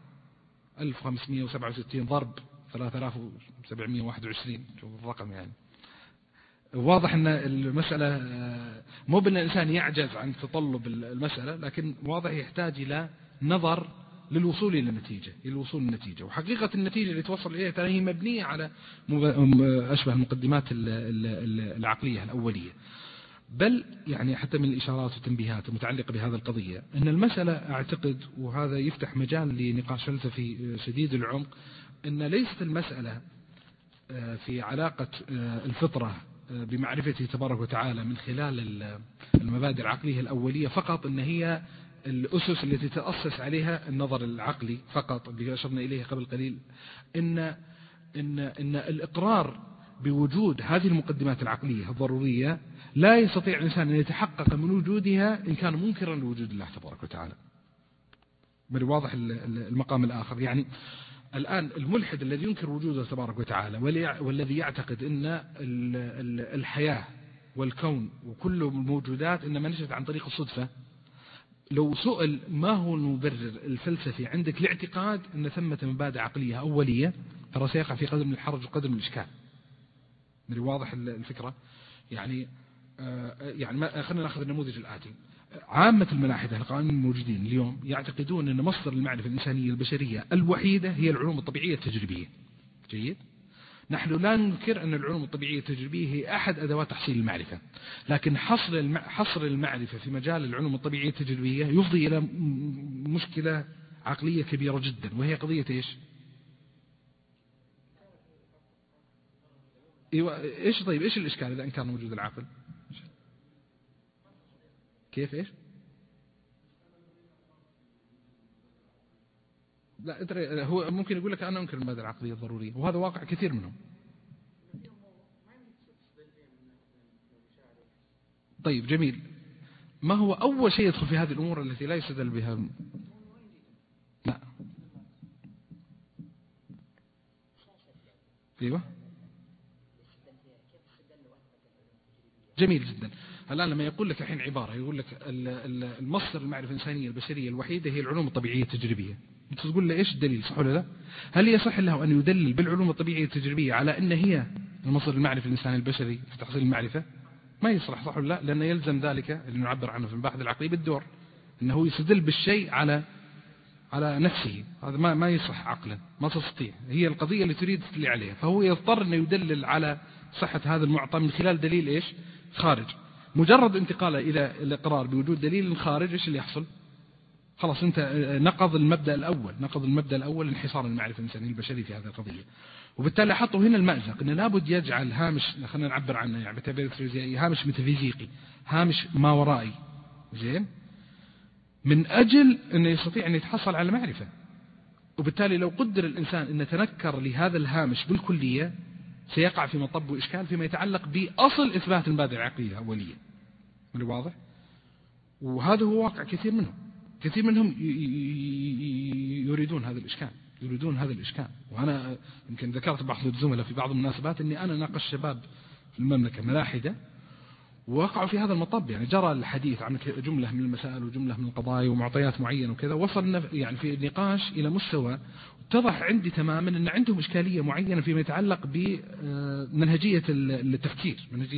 1567 ضرب 3721، شوف الرقم، يعني واضح أن المسألة مو بأن الإنسان يعجز عن تطلب المسألة، لكن واضح يحتاج إلى نظر للوصول إلى النتيجة. وحقيقة النتيجة اللي توصل إليها هي مبنية على أشبه المقدمات العقلية الأولية. بل يعني حتى من الإشارات والتنبيهات المتعلقة بهذا القضية أن المسألة أعتقد، وهذا يفتح مجال لنقاش فلسفي شديد العمق، أن ليست المسألة في علاقة الفطرة بمعرفته تبارك وتعالى من خلال المبادئ العقلية الأولية فقط، أن هي الأسس التي تأسس عليها النظر العقلي فقط اللي أشرنا إليه قبل قليل. إن الإقرار بوجود هذه المقدمات العقلية الضرورية لا يستطيع الإنسان أن يتحقق من وجودها إن كان منكرا لوجود الله تبارك وتعالى. بل واضح المقام الآخر، يعني الآن الملحد الذي ينكر وجوده تبارك وتعالى والذي يعتقد أن الحياة والكون وكل الموجودات إنما نشأت عن طريق الصدفة، لو سئل ما هو المبرر الفلسفي عندك لاعتقاد أن ثمة مبادئ عقلية أولية، ترى سيقع في قدر من الحرج وقدر من الإشكال. من واضح الفكرة، يعني خلينا نأخذ النموذج الآتي. عامة الملاحدة القائمين الموجودين اليوم يعتقدون أن مصدر المعرفة الإنسانية البشرية الوحيدة هي العلوم الطبيعية التجريبية. جيد. نحن لا ننكر أن العلوم الطبيعية التجريبية هي أحد أدوات تحصيل المعرفة، لكن حصر المعرفة في مجال العلوم الطبيعية التجريبية يفضي إلى مشكلة عقلية كبيرة جدا، وهي قضية إيش؟ طيب إيش الإشكال إذا أنكرنا وجود العقل؟ كيف إيش؟ لا أدري، هو ممكن يقول لك أنا أنكر المبادئ العقلية الضرورية، وهذا واقع كثير منهم. طيب جميل، ما هو أول شيء يدخل في هذه الأمور التي لا يستدل بها؟ لا. أيوة جميل جدا. الآن لما يقول لك الحين عبارة يقول لك المصدر المعرفة الإنسانية البشرية الوحيدة هي العلوم الطبيعية التجريبية، أنت تقول له إيش الدليل؟ صح ولا لا؟ هل يصح له أن يدلل بالعلوم الطبيعية التجريبية على أن هي المصدر المعرفة الإنساني البشري في تحصيل المعرفة؟ ما يصلح، صح ولا لا؟ لأنه يلزم ذلك اللي نعبر عنه في المباحث العقلية بالدور، أنه يستدل بالشيء على نفسه. هذا ما يصح عقلا، ما تستطيع. هي القضية اللي تريد تدلي عليها، فهو يضطر أن يدلل على صحة هذا المعطى من خلال دليل إيش؟ خارج. مجرد انتقاله إلى الإقرار بوجود دليل خارج، إيش اللي يحصل؟ خلاص أنت نقض المبدأ الأول انحصار المعرفة الإنسانية البشرية في هذه القضية، وبالتالي حطوا هنا المأزق أنه لابد يجعل هامش، خلينا نعبر عنه يعني بتعبير فيزيائي، هامش ميتافيزيقي، هامش ما ورائي، زين، من أجل أنه يستطيع أن يتحصل على معرفة. وبالتالي لو قدر الإنسان أن يتنكر لهذا الهامش بالكلية سيقع في مطب وإشكال فيما يتعلق بأصل إثبات المبادئ العقلية الأولية. واضح؟ وهذا هو واقع كثير منهم يريدون هذا الإشكال. وأنا يمكن ذكرت بعض الزملاء في بعض المناسبات أني أنا ناقش شباب في المملكة ملاحدة ووقعوا في هذا المطب، يعني جرى الحديث عن جملة من المسائل وجملة من القضايا ومعطيات معينة وكذا، وصلنا يعني في النقاش إلى مستوى اتضح عندي تماما أن عندهم إشكالية معينة فيما يتعلق بمنهجية التفكير،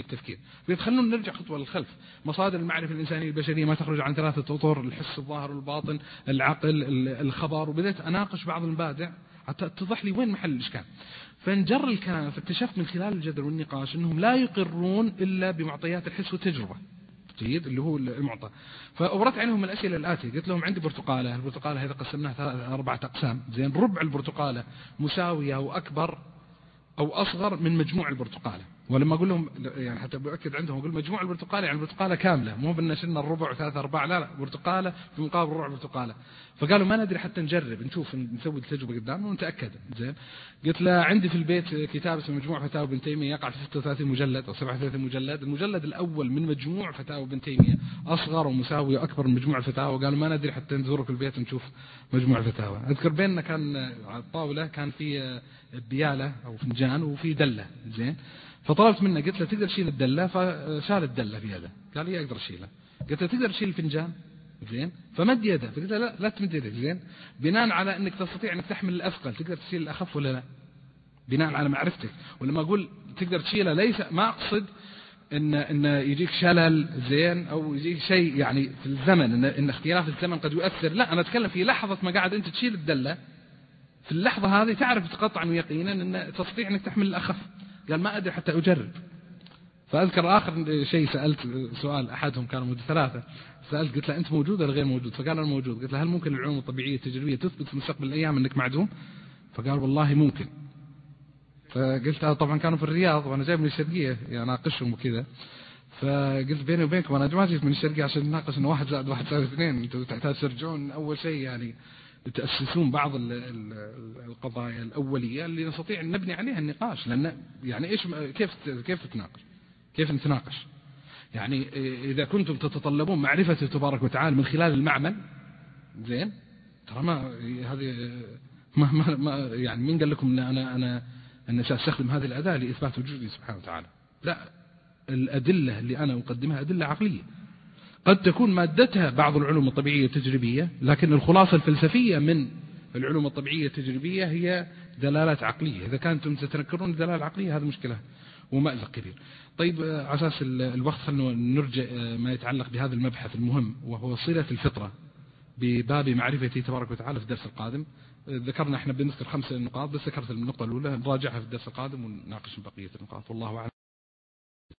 فيدخلون نرجع خطوة للخلف. مصادر المعرفة الإنسانية البشرية ما تخرج عن 3 أطر: الحس، الظاهر والباطن، العقل، الخبر. وبدأت أناقش بعض المبادئ حتى اتضح لي وين محل الإشكال. فانجر الكلام، فاكتشفت من خلال الجدل والنقاش أنهم لا يقرون إلا بمعطيات الحس والتجربة، جيد، اللي هو المعطى. فأبرت عنهم الأسئلة الآتية، قلت لهم عندي البرتقالة هذا قسمناها 4 أقسام، زين، ربع البرتقالة مساوية أو أكبر أو أصغر من مجموع البرتقالة. ولما أقول لهم يعني حتى بأكد عندهم، أقول مجموع البرتقالة يعني البرتقالة كاملة، مو بأن شلنا الربع و3 أرباع، لا، برتقالة في مقابل ربع برتقالة. فقالوا ما ندري حتى نجرب نشوف نسوي التجربة قدامنا ونتأكد. زين، قلت له عندي في البيت كتاب اسمه مجموع فتاوى ابن تيمية، يقع في 36 مجلد أو 37 مجلد. المجلد الأول من مجموع فتاوى ابن تيمية أصغر ومساوي أكبر من مجموع الفتاوى. قالوا ما ندري حتى نزوره في البيت ونشوف مجموع الفتاوى. أذكر بيننا كان على الطاولة كان في بيالة أو فنجان وفي دلة، زين، فطلبت منه قلت له تقدر تشيل الدلة؟ فشال الدلة بيده، قال لي أقدر أشيلها. قلت له تقدر تشيل الفنجان؟ زين، فمد يده، فقلت له لا تمد يدك، زين، بناء على أنك تستطيع أنك تحمل الأثقل تقدر تشيل الأخف ولا لا؟ بناء على معرفتك. ولما أقول تقدر تشيلها ليس ما أقصد إن يجيك شلل، زين، أو يجيك شيء يعني في الزمن إن اختلاف الزمن قد يؤثر، لا، أنا أتكلم في لحظة ما قاعد أنت تشيل الدلة، في اللحظة هذه تعرف قطعا ويقينا أن تستطيع أنك تحمل الأخف. قال ما أدري حتى أجرب. فأذكر آخر شيء سألت سؤال، أحدهم كانوا موجود 3، سألت قلت له أنت موجود ولا غير موجود؟ فقال أنا موجود. قلت له هل ممكن العلوم الطبيعية التجريبية تثبت في مستقبل الأيام أنك معدوم؟ فقال والله ممكن. فقلت طبعا كانوا في الرياض وأنا جاي من الشرقية يعني أناقشهم وكذا، فقلت بيني وبينكم أنا ما جيت من الشرقية عشان نناقش إنه 1 زائد 1 يساوي 2. أنتم تحتاج ترجعون أول شيء يعني تأسسون بعض القضايا الأولية اللي نستطيع أن نبني عليها النقاش. لأن يعني إيش كيف نتناقش؟ يعني إذا كنتم تتطلبون معرفة تبارك وتعالى من خلال المعمل، زين، ترى ما هذه ما يعني مين قال لكم أن أنا سأستخدم هذه الأداة لإثبات وجودي سبحانه وتعالى؟ لا، الأدلة اللي أنا أقدمها أدلة عقلية، قد تكون مادتها بعض العلوم الطبيعية التجريبية، لكن الخلاصة الفلسفية من العلوم الطبيعية التجريبية هي دلالات عقلية. إذا كنتم تتنكرون الدلالة العقلية هذا مشكلة ومأزق كبير. طيب، على أساس الوقت خلنا نرجع ما يتعلق بهذا المبحث المهم، وهو صلة الفطرة بباب معرفته تبارك وتعالى في الدرس القادم. ذكرنا احنا بنذكر 5 نقاط، بس ذكرت النقطة الأولى، نراجعها في الدرس القادم ونناقش بقية النقاط. والله أعلم.